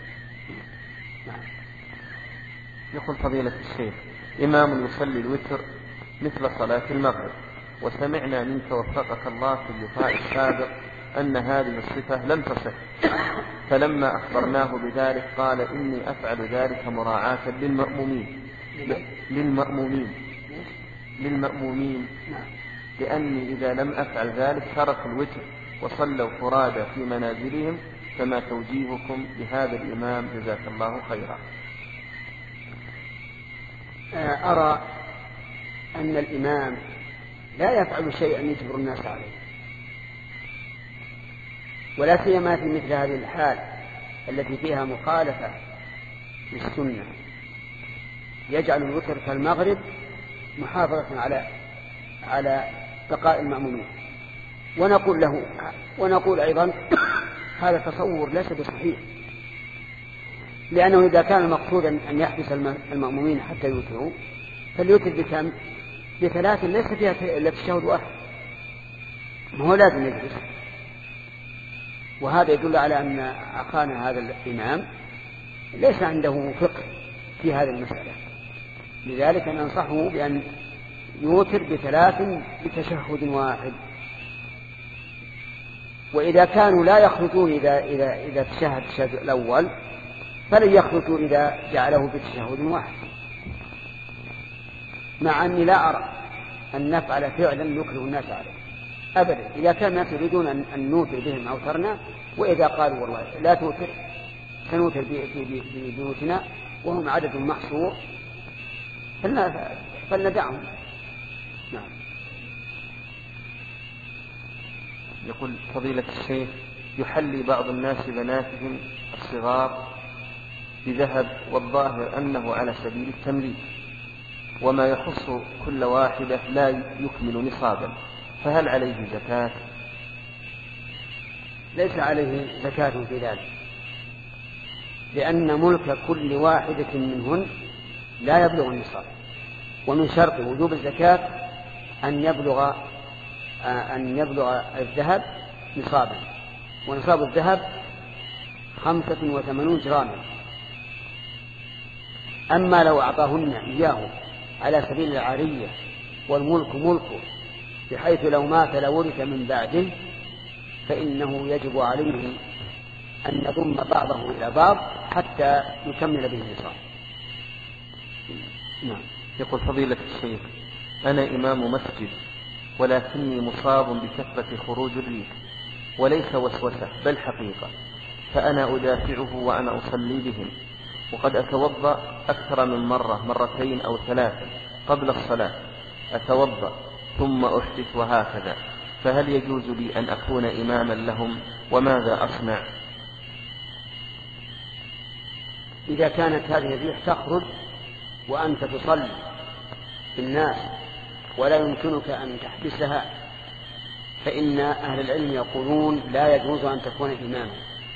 يقول فضيلة الشيخ إمام يصلي الوتر مثل صلاة المغرب، وسمعنا منك وفقك الله في اللقاء السابق أن هذه الصفة لم تصح، فلما أخبرناه بذلك قال إني أفعل ذلك مراعاة للمأمومين للمأمومين للمأمومين لأني إذا لم أفعل ذلك تركوا الوتر وصلوا فرادى في منازلهم، فما توجيهكم بهذا الإمام جزاك الله خيرا؟ أرى أن الإمام لا يفعل شيئا يجبر الناس عليه، ولا سيما في مثل هذه الحال التي فيها مخالفة للسنة، يجعل الوتر كالمغرب محافظة على على بقاء المأمومين. ونقول له ونقول أيضا هذا تصور ليس بصحيح، لأنه إذا كان المقصود أن يحبس المأمومين حتى يوتروا فليوتر بكم؟ بثلاث ليس فيها إلا التشهد واحد، ما هو لازم يجلس. وهذا يدل على أن أخانا هذا الإمام ليس عنده فقه في هذه المسألة، لذلك ننصحه بأن يوتر بثلاث بتشهد واحد. وإذا كانوا لا يخرجون إذا, إذا, إذا تشهد التشهد الأول فلن يخرجوا إذا جعله بتشهد واحد، مع أني لا أرى أن نفعل فعلا نكره الناس عليه أبدا. إذا كان الناس يريدون أن نوتر بهم أوترنا، وإذا قالوا والله لا توتر سنوتر ببيوتنا وهم عدد محصور فلندعهم. نعم. يقول فضيلة الشيخ: يحلي بعض الناس بناتهم الصغار بذهب والظاهر أنه على سبيل التمليك، وما يخص كل واحدة لا يكمل نصابا، فهل عليه زكاة؟ ليس عليه زكاة في ذلك، لأن ملك كل واحدة منهن لا يبلغ النصاب. ومن شرط وجوب الزكاة أن يبلغ أن يبلغ الذهب نصابا، ونصاب الذهب خمسة وثمانون جراما. أما لو أعطاهن إياه على سبيل العارية والملك ملكه بحيث لو مات لورث من بعده، فإنه يجب عليه أن يضم بعضه إلى بعض حتى يكمل به النصاب. نعم. يقول فضيلة الشيخ: أنا إمام مسجد ولكني مصاب بكثرة خروج الريح، وليس وسوسة بل حقيقة، فأنا أدافعه وأنا أصلي بهم، وقد أتوضأ أكثر من مرة مرتين أو ثلاثة قبل الصلاة، أتوضأ ثم أحدث وهكذا، فهل يجوز لي أن أكون إماما لهم وماذا أصنع؟ إذا كانت هذه الريح تخرج وأنت تصلي بالناس ولا يمكنك أن تحبسها، فإن أهل العلم يقولون لا يجوز أن تكون إماما،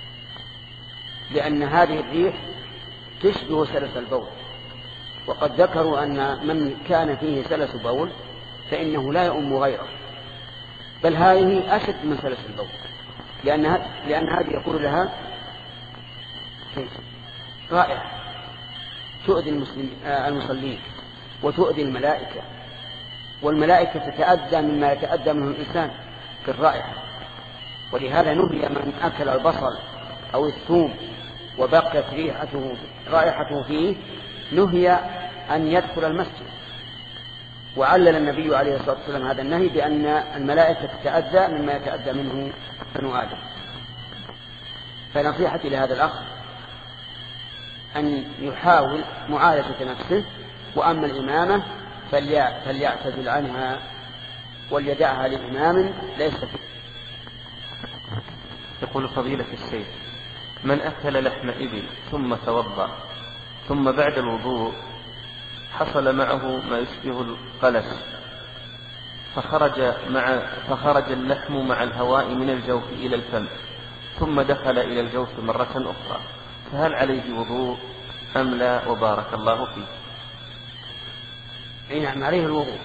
لأن هذه الريح تشبه سلس البول، وقد ذكروا أن من كان فيه سلس بول فإنه لا يؤم غيره، بل هذه أشد من سلس البول، لأن لأن هذه يقول لها رائحة تؤذي المصلين وتؤذي الملائكة، والملائكة تتأذى مما يتأذى منه الإنسان في الرائحة. ولهذا نهي من أكل البصل أو الثوم وبقيت ريحته رائحته فيه نهي أن يدخل المسجد. وعلل النبي عليه الصلاة والسلام هذا النهي بأن الملائكة تتأذى مما يتأذى منه بنو آدم. فنصيحتي لهذا الأخ أن يحاول معالجة نفسه، وأما الإمامة فليعتزل عنها وليدعها لإمام ليس فيه. يقول فضيلة الشيخ: من أكل لحم إبل ثم توضأ ثم بعد الوضوء حصل معه ما يشبه القلس، فخرج, مع فخرج اللحم مع الهواء من الجوف إلى الفم ثم دخل إلى الجوف مرة أخرى، فهل عليه وضوء أم لا؟ وبارك الله فيه. أي نعم عليه الوضوء.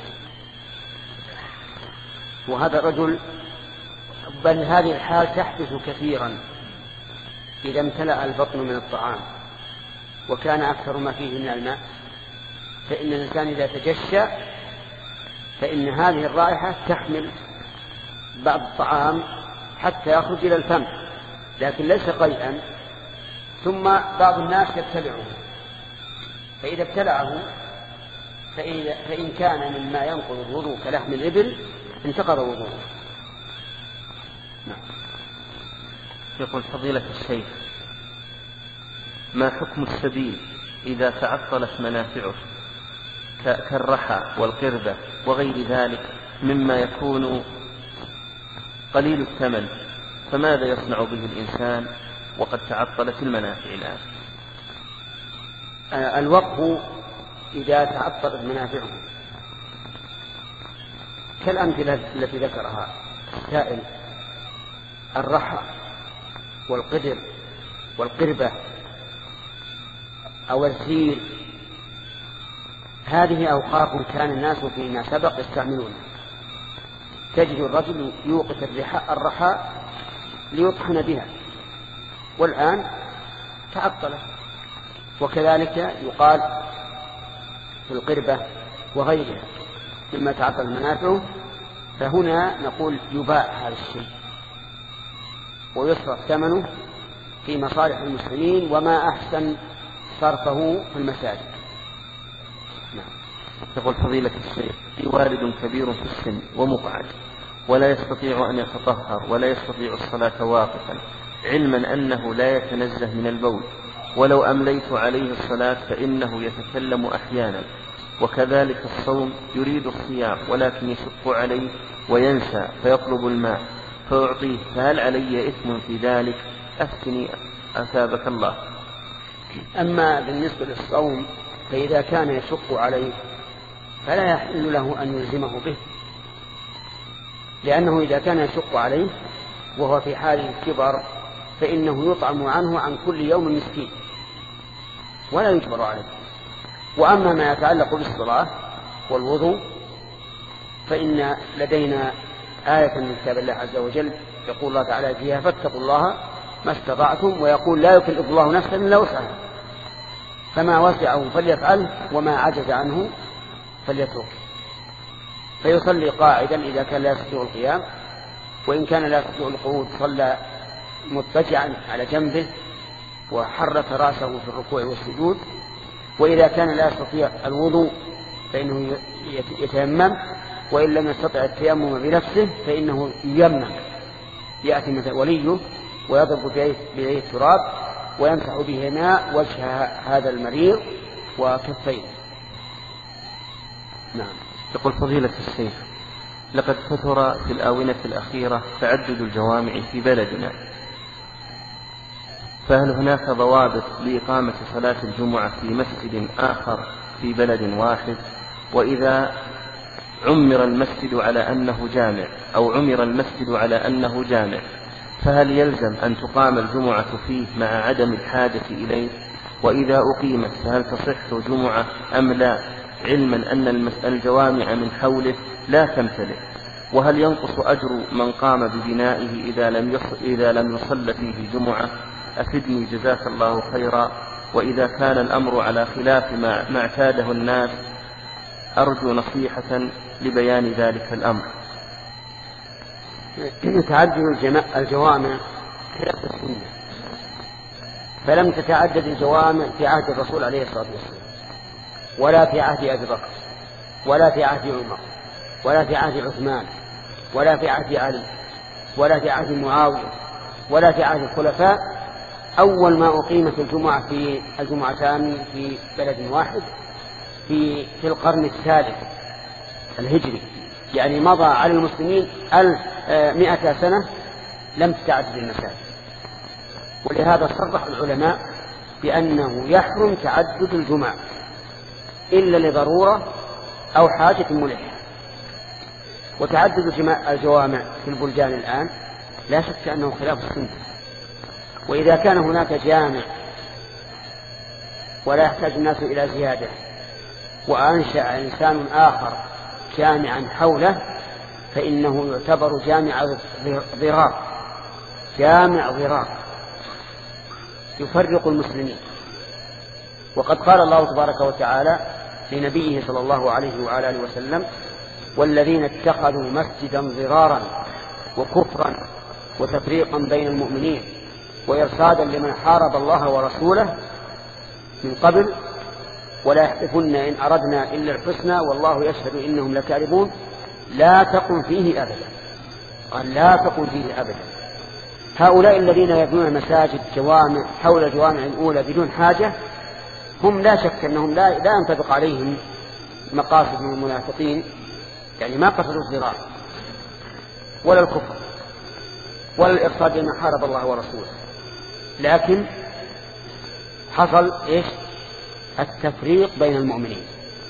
وهذا الرجل بل هذه الحال تحدث كثيرا إذا امتلأ البطن من الطعام وكان أكثر ما فيه من الماء، فإن الإنسان إذا تجشى فإن هذه الرائحة تحمل بعض الطعام حتى يخرج إلى الفم، لكن ليس قيئا، ثم بعض الناس يبتلعه، فإذا ابتلعه فإن كان مما ينقض الوضوء كلحم الإبل انتقض وضوءه. نعم. يقول فضيلة الشيخ: ما حكم السبيل إذا تعطلت منافعه كالرحى والقردة وغير ذلك مما يكون قليل الثمن، فماذا يصنع به الإنسان وقد تعطلت المنافع الآن؟ الوقف إذا تعطلت منافعه كالأمثلة التي ذكرها السائل: الرحى والقدر والقربة أو الزير، هذه أوقاف كان الناس فيما سبق يستعملونها، تجد الرجل يوقف الرحاء ليطحن بها، والآن تعطلت. وكذلك يقال في القربة وغيرها مما تعطل منافعه، فهنا نقول يباع هذا الشيء ويصرف ثمنه في مصالح المسلمين، وما أحسن صرفه في المساجد. يقول فضيلة الشيخ: في والد كبير في السن ومقعد ولا يستطيع أن يتطهر ولا يستطيع الصلاة واقفا، علما أنه لا يتنزه من البول، ولو أمليت عليه الصلاة فإنه يتكلم أحيانا، وكذلك الصوم يريد الصيام ولكن يشق عليه وينسى فيطلب الماء فأعطيه، فهل علي إثم في ذلك؟ أفتني أثابك الله. أما بالنسبة للصوم فإذا كان يشق عليه فلا يحل له أن يلزمه به، لأنه إذا كان يشق عليه وهو في حال الكبر فإنه يطعم عنه عن كل يوم مسكين ولا يجبر عليه. وأما ما يتعلق بالصلاة والوضوء فإن لدينا آية من كتاب الله عز وجل يقول الله تعالى فيها: فاتقوا الله ما استطعتم، ويقول: لا يكلف الله نفسا إلا وسعها، فما وسعه فليفعله وما عجز عنه فليترك. فيصلي قاعدا إذا كان لا يستطيع القيام، وإن كان لا يستطيع القعود صلى مضطجعا على جنبه وحرك رأسه في الركوع والسجود. وإذا كان لا يستطيع الوضوء فإنه يتيمم، وإن لم يستطع التيمم بنفسه فإنه ييمم، يأتي مثل وليه ويضرب بيده التراب ويمسح به ماء وجه هذا المريض وكفيه. نعم. يقول فضيلة الشيخ: لقد كثر في الآونة الأخيرة تعدد الجوامع في بلدنا، فهل هناك ضوابط لإقامة صلاة الجمعة في مسجد آخر في بلد واحد؟ وإذا عمر المسجد على أنه جامع أو عمر المسجد على أنه جامع فهل يلزم أن تقام الجمعة فيه مع عدم الحاجة إليه؟ وإذا أقيمت فهل تصح جمعة أم لا، علما أن الجوامع من حوله لا تمتلئ؟ وهل ينقص أجر من قام ببنائه إذا لم إذا لم يصل فيه جمعة؟ أفدني جزاك الله خيرا. وإذا كان الأمر على خلاف ما, ما اعتاده الناس أرجو نصيحة لبيان ذلك الأمر. تعدد الجوامع خلاف السنة، فلم تتعدد الجوامع في عهد الرسول عليه الصلاة والسلام، ولا في عهد أبي بكر، ولا في عهد عمر، ولا في عهد عثمان، ولا في عهد علي، ولا في عهد معاوية، ولا في عهد الخلفاء. أول ما أقيمت الجمعة في الجمعتان في بلد واحد في في القرن الثالث الهجري، يعني مضى على المسلمين ألف مئة سنة لم تتعدد المساجد. ولهذا صرح العلماء بأنه يحرم تعدد الجمع إلا لضرورة أو حاجة ملحة. وتعدد الجوامع في البلدان الآن لا شك أنه خلاف السنة. وإذا كان هناك جامع ولا يحتاج الناس إلى زيادة وأنشأ إنسان آخر جامعا حوله فإنه يعتبر جامع ضرار، جامع ضرار يفرق المسلمين. وقد قال الله تبارك وتعالى لنبيه صلى الله عليه وعلى آله وسلم: والذين اتخذوا مسجدا ضرارا وكفرا وتفريقا بين المؤمنين وإرصادا لمن حارب الله ورسوله من قبل ولا يحلفن إن أردنا إلا الحسنى والله يشهد إنهم لكاذبون لا تقم فيه أبدا. قال لا تقم فيه أبدا. هؤلاء الذين يبنون مساجد جوامع حول الجوامع الأولى بدون حاجة هم لا شك أنهم لا, لا ينطبق عليهم مقاصد من المنافقين، يعني ما قصدوا الضرار ولا الكفر ولا الإرصاد لمن حارب الله ورسوله، لكن حصل إيش؟ التفريق بين المؤمنين.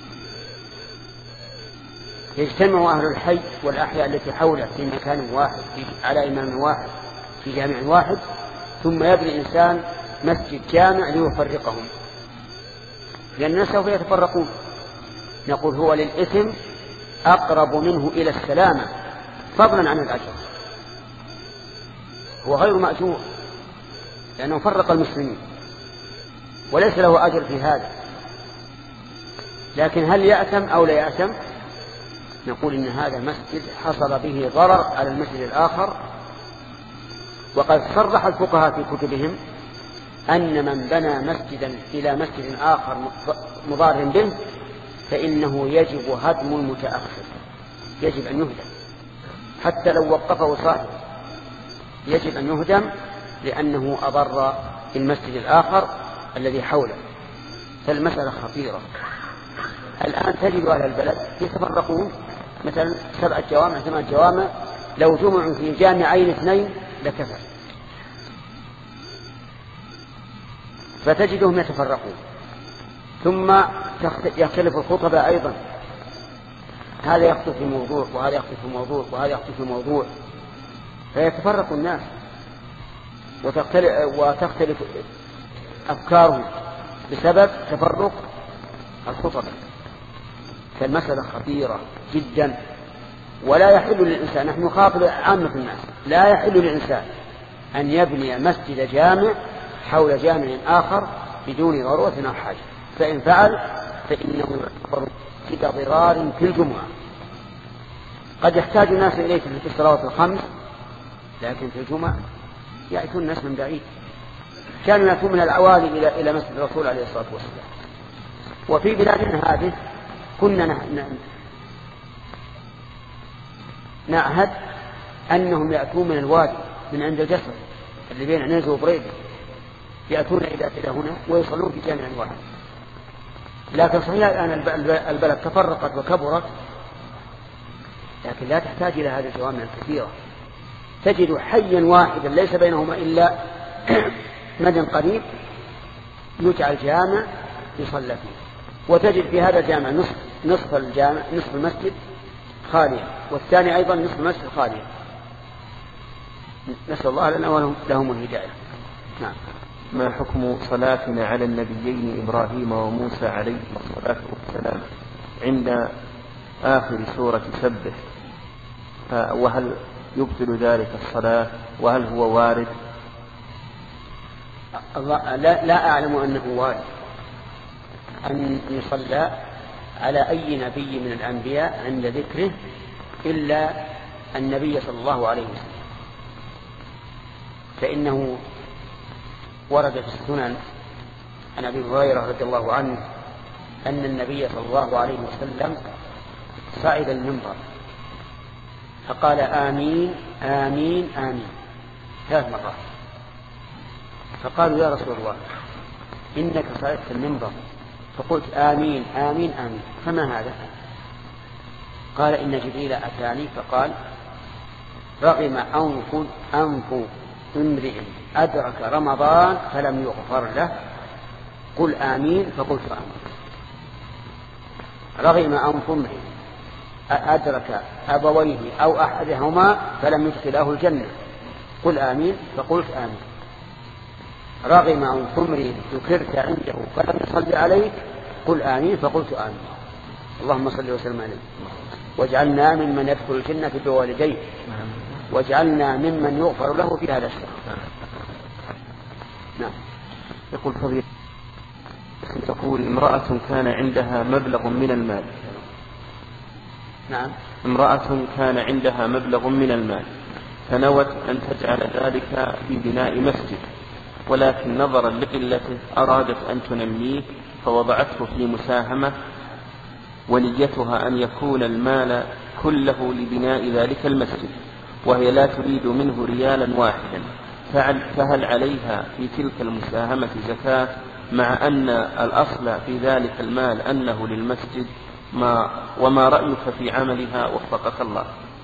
يجتمع أهل الحي والأحياء التي حوله في مكان واحد على إمام واحد في جامع واحد، ثم يبني إنسان مسجد جامع ليفرقهم، لأن الناس سوف يتفرقون. نقول هو للإثم أقرب منه إلى السلامة، فضلا عن الأجر، هو غير مأجور لأنه فرق المسلمين وليس له أجر في هذا. لكن هل يأثم أو لا يأثم؟ نقول إن هذا مسجد حصل به ضرر على المسجد الآخر، وقد صرح الفقهاء في كتبهم أن من بنى مسجدا إلى مسجد آخر مضار به فإنه يجب هدم المتأخر، يجب أن يهدم حتى لو وقفه صاحب، يجب أن يهدم لأنه أضر المسجد الآخر الذي حوله. فالمسألة خطيرة. الآن تجد أهل البلد يتفرقون، مثلا سبعة جوامع ثمان جوامع لو جمعوا في جامعين اثنين لكفى، فتجدهم يتفرقون. ثم يختلف الخطبة أيضا، هذا يخطب في موضوع وهذا يخطب في موضوع وهذا يخطب في موضوع، فيتفرق الناس وتختلف, وتختلف أفكارهم بسبب تفرق الخطبة. فالمسألة خطيرة جدا، ولا يحل للإنسان، نحن نخاطب عامة الناس، لا يحل للإنسان أن يبني مسجد جامع حول جامع آخر بدون ضرورة أو حاجة، فإن فعل فإنه يعتبر ضرار في الجمعة. قد يحتاج الناس إليه في الصلوات الخمس، لكن في الجمعة يأتون الناس من بعيد، كانوا يأتون من العوالي إلى إلى مسجد الرسول عليه الصلاة والسلام. وفي بلادنا هذه كنا نعهد أنهم يأتون من الوادي من عند الجسر اللي بين عنيزة وبريدة، يأتون إلى هنا ويصلون في جامع واحد. لكن صحيح الآن البلد تفرقت وكبرت، لكن لا تحتاج إلى هذه الجوامع الكثيرة. تجد حيا واحدا ليس بينهما إلا مدى قريب يجعل جامع يصلى فيه، وتجد في هذا الجامع نصف نصف الجامع نصف المسجد خاليا، والثاني أيضا نصف المسجد خاليا. نسأل الله لنا ولهم الهداية. نعم. ما حكم صلاتنا على النبيين إبراهيم وموسى عليه الصلاة والسلام عند آخر سورة سبح، وهل يبطل ذلك الصلاة وهل هو وارد؟ لا, لا أعلم أنه وارد أن يصلى على أي نبي من الأنبياء عند ذكره إلا النبي صلى الله عليه وسلم، فإنه ورد في السنن عن أبي هريرة رضي الله عنه أن النبي صلى الله عليه وسلم صعد المنبر فقال آمين آمين آمين ثلاث مرات، فقالوا يا رسول الله إنك صعدت المنبر فقلت آمين آمين آمين، فما هذا؟ قال إن جبريل أتاني فقال رغم أنف أنف امرئ أدرك رمضان فلم يغفر له قل آمين فقلت آمين. رغم أنف امرئ أدرك أبويه أو أحدهما فلم يدخله الجنة قل آمين فقلت آمين. رغم أنف امرئ ذكرت عنده فلم يصلي عليك قل آمين فقلت آمين. اللهم صل وسلم عليه واجعلنا ممن يدخل الجنة بوالديه واجعلنا ممن يغفر له في هذا الشهر. نعم. يقول فضيلة تقول امرأة كان عندها مبلغ من المال. نعم. امرأة كان عندها مبلغ من المال فنوت أن تجعل ذلك في بناء مسجد، ولكن نظرا لقلته أرادت أن تنميه فوضعته في مساهمة، ونيتها أن يكون المال كله لبناء ذلك المسجد وهي لا تريد منه ريالا واحدا، فهل عليها في تلك المساهمة زكاة مع أن الأصل في ذلك المال أنه للمسجد؟ ما وما رأيك في عملها وفقك الله؟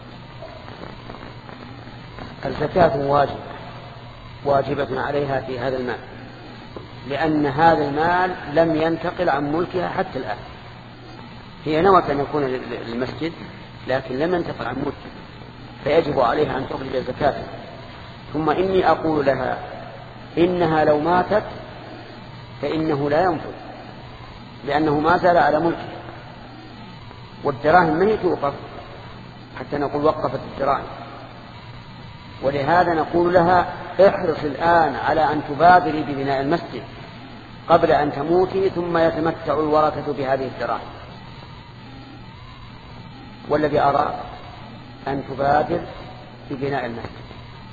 الزكاة واجبة واجبة عليها في هذا المال، لأن هذا المال لم ينتقل عن ملكها حتى الآن. هي نوت أن يكون للمسجد لكن لم ينتقل عن ملكها، فيجب عليها أن تخرج الزكاة. ثم إني أقول لها إنها لو ماتت فإنه لا ينفذ، لأنه ما زال على ملكه، والدراهم ما هي توقف، حتى نقول وقفت الدراهم. ولهذا نقول لها احرص الآن على أن تبادري ببناء المسجد قبل أن تموتي ثم يتمتع الورثة بهذه الدراهم. والذي أرى أن تبادر ببناء المسجد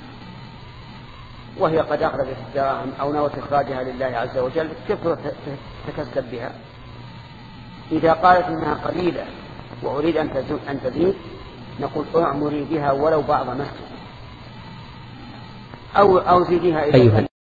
وهي قد أخرجت الدراهم أو نوت إخراجها لله عز وجل، كيف تكسب بها؟ إذا قالت إنها قليلة وأريد أن تزيد نقول أعمري بها ولو بعض مسجد أو أو زيديها إلى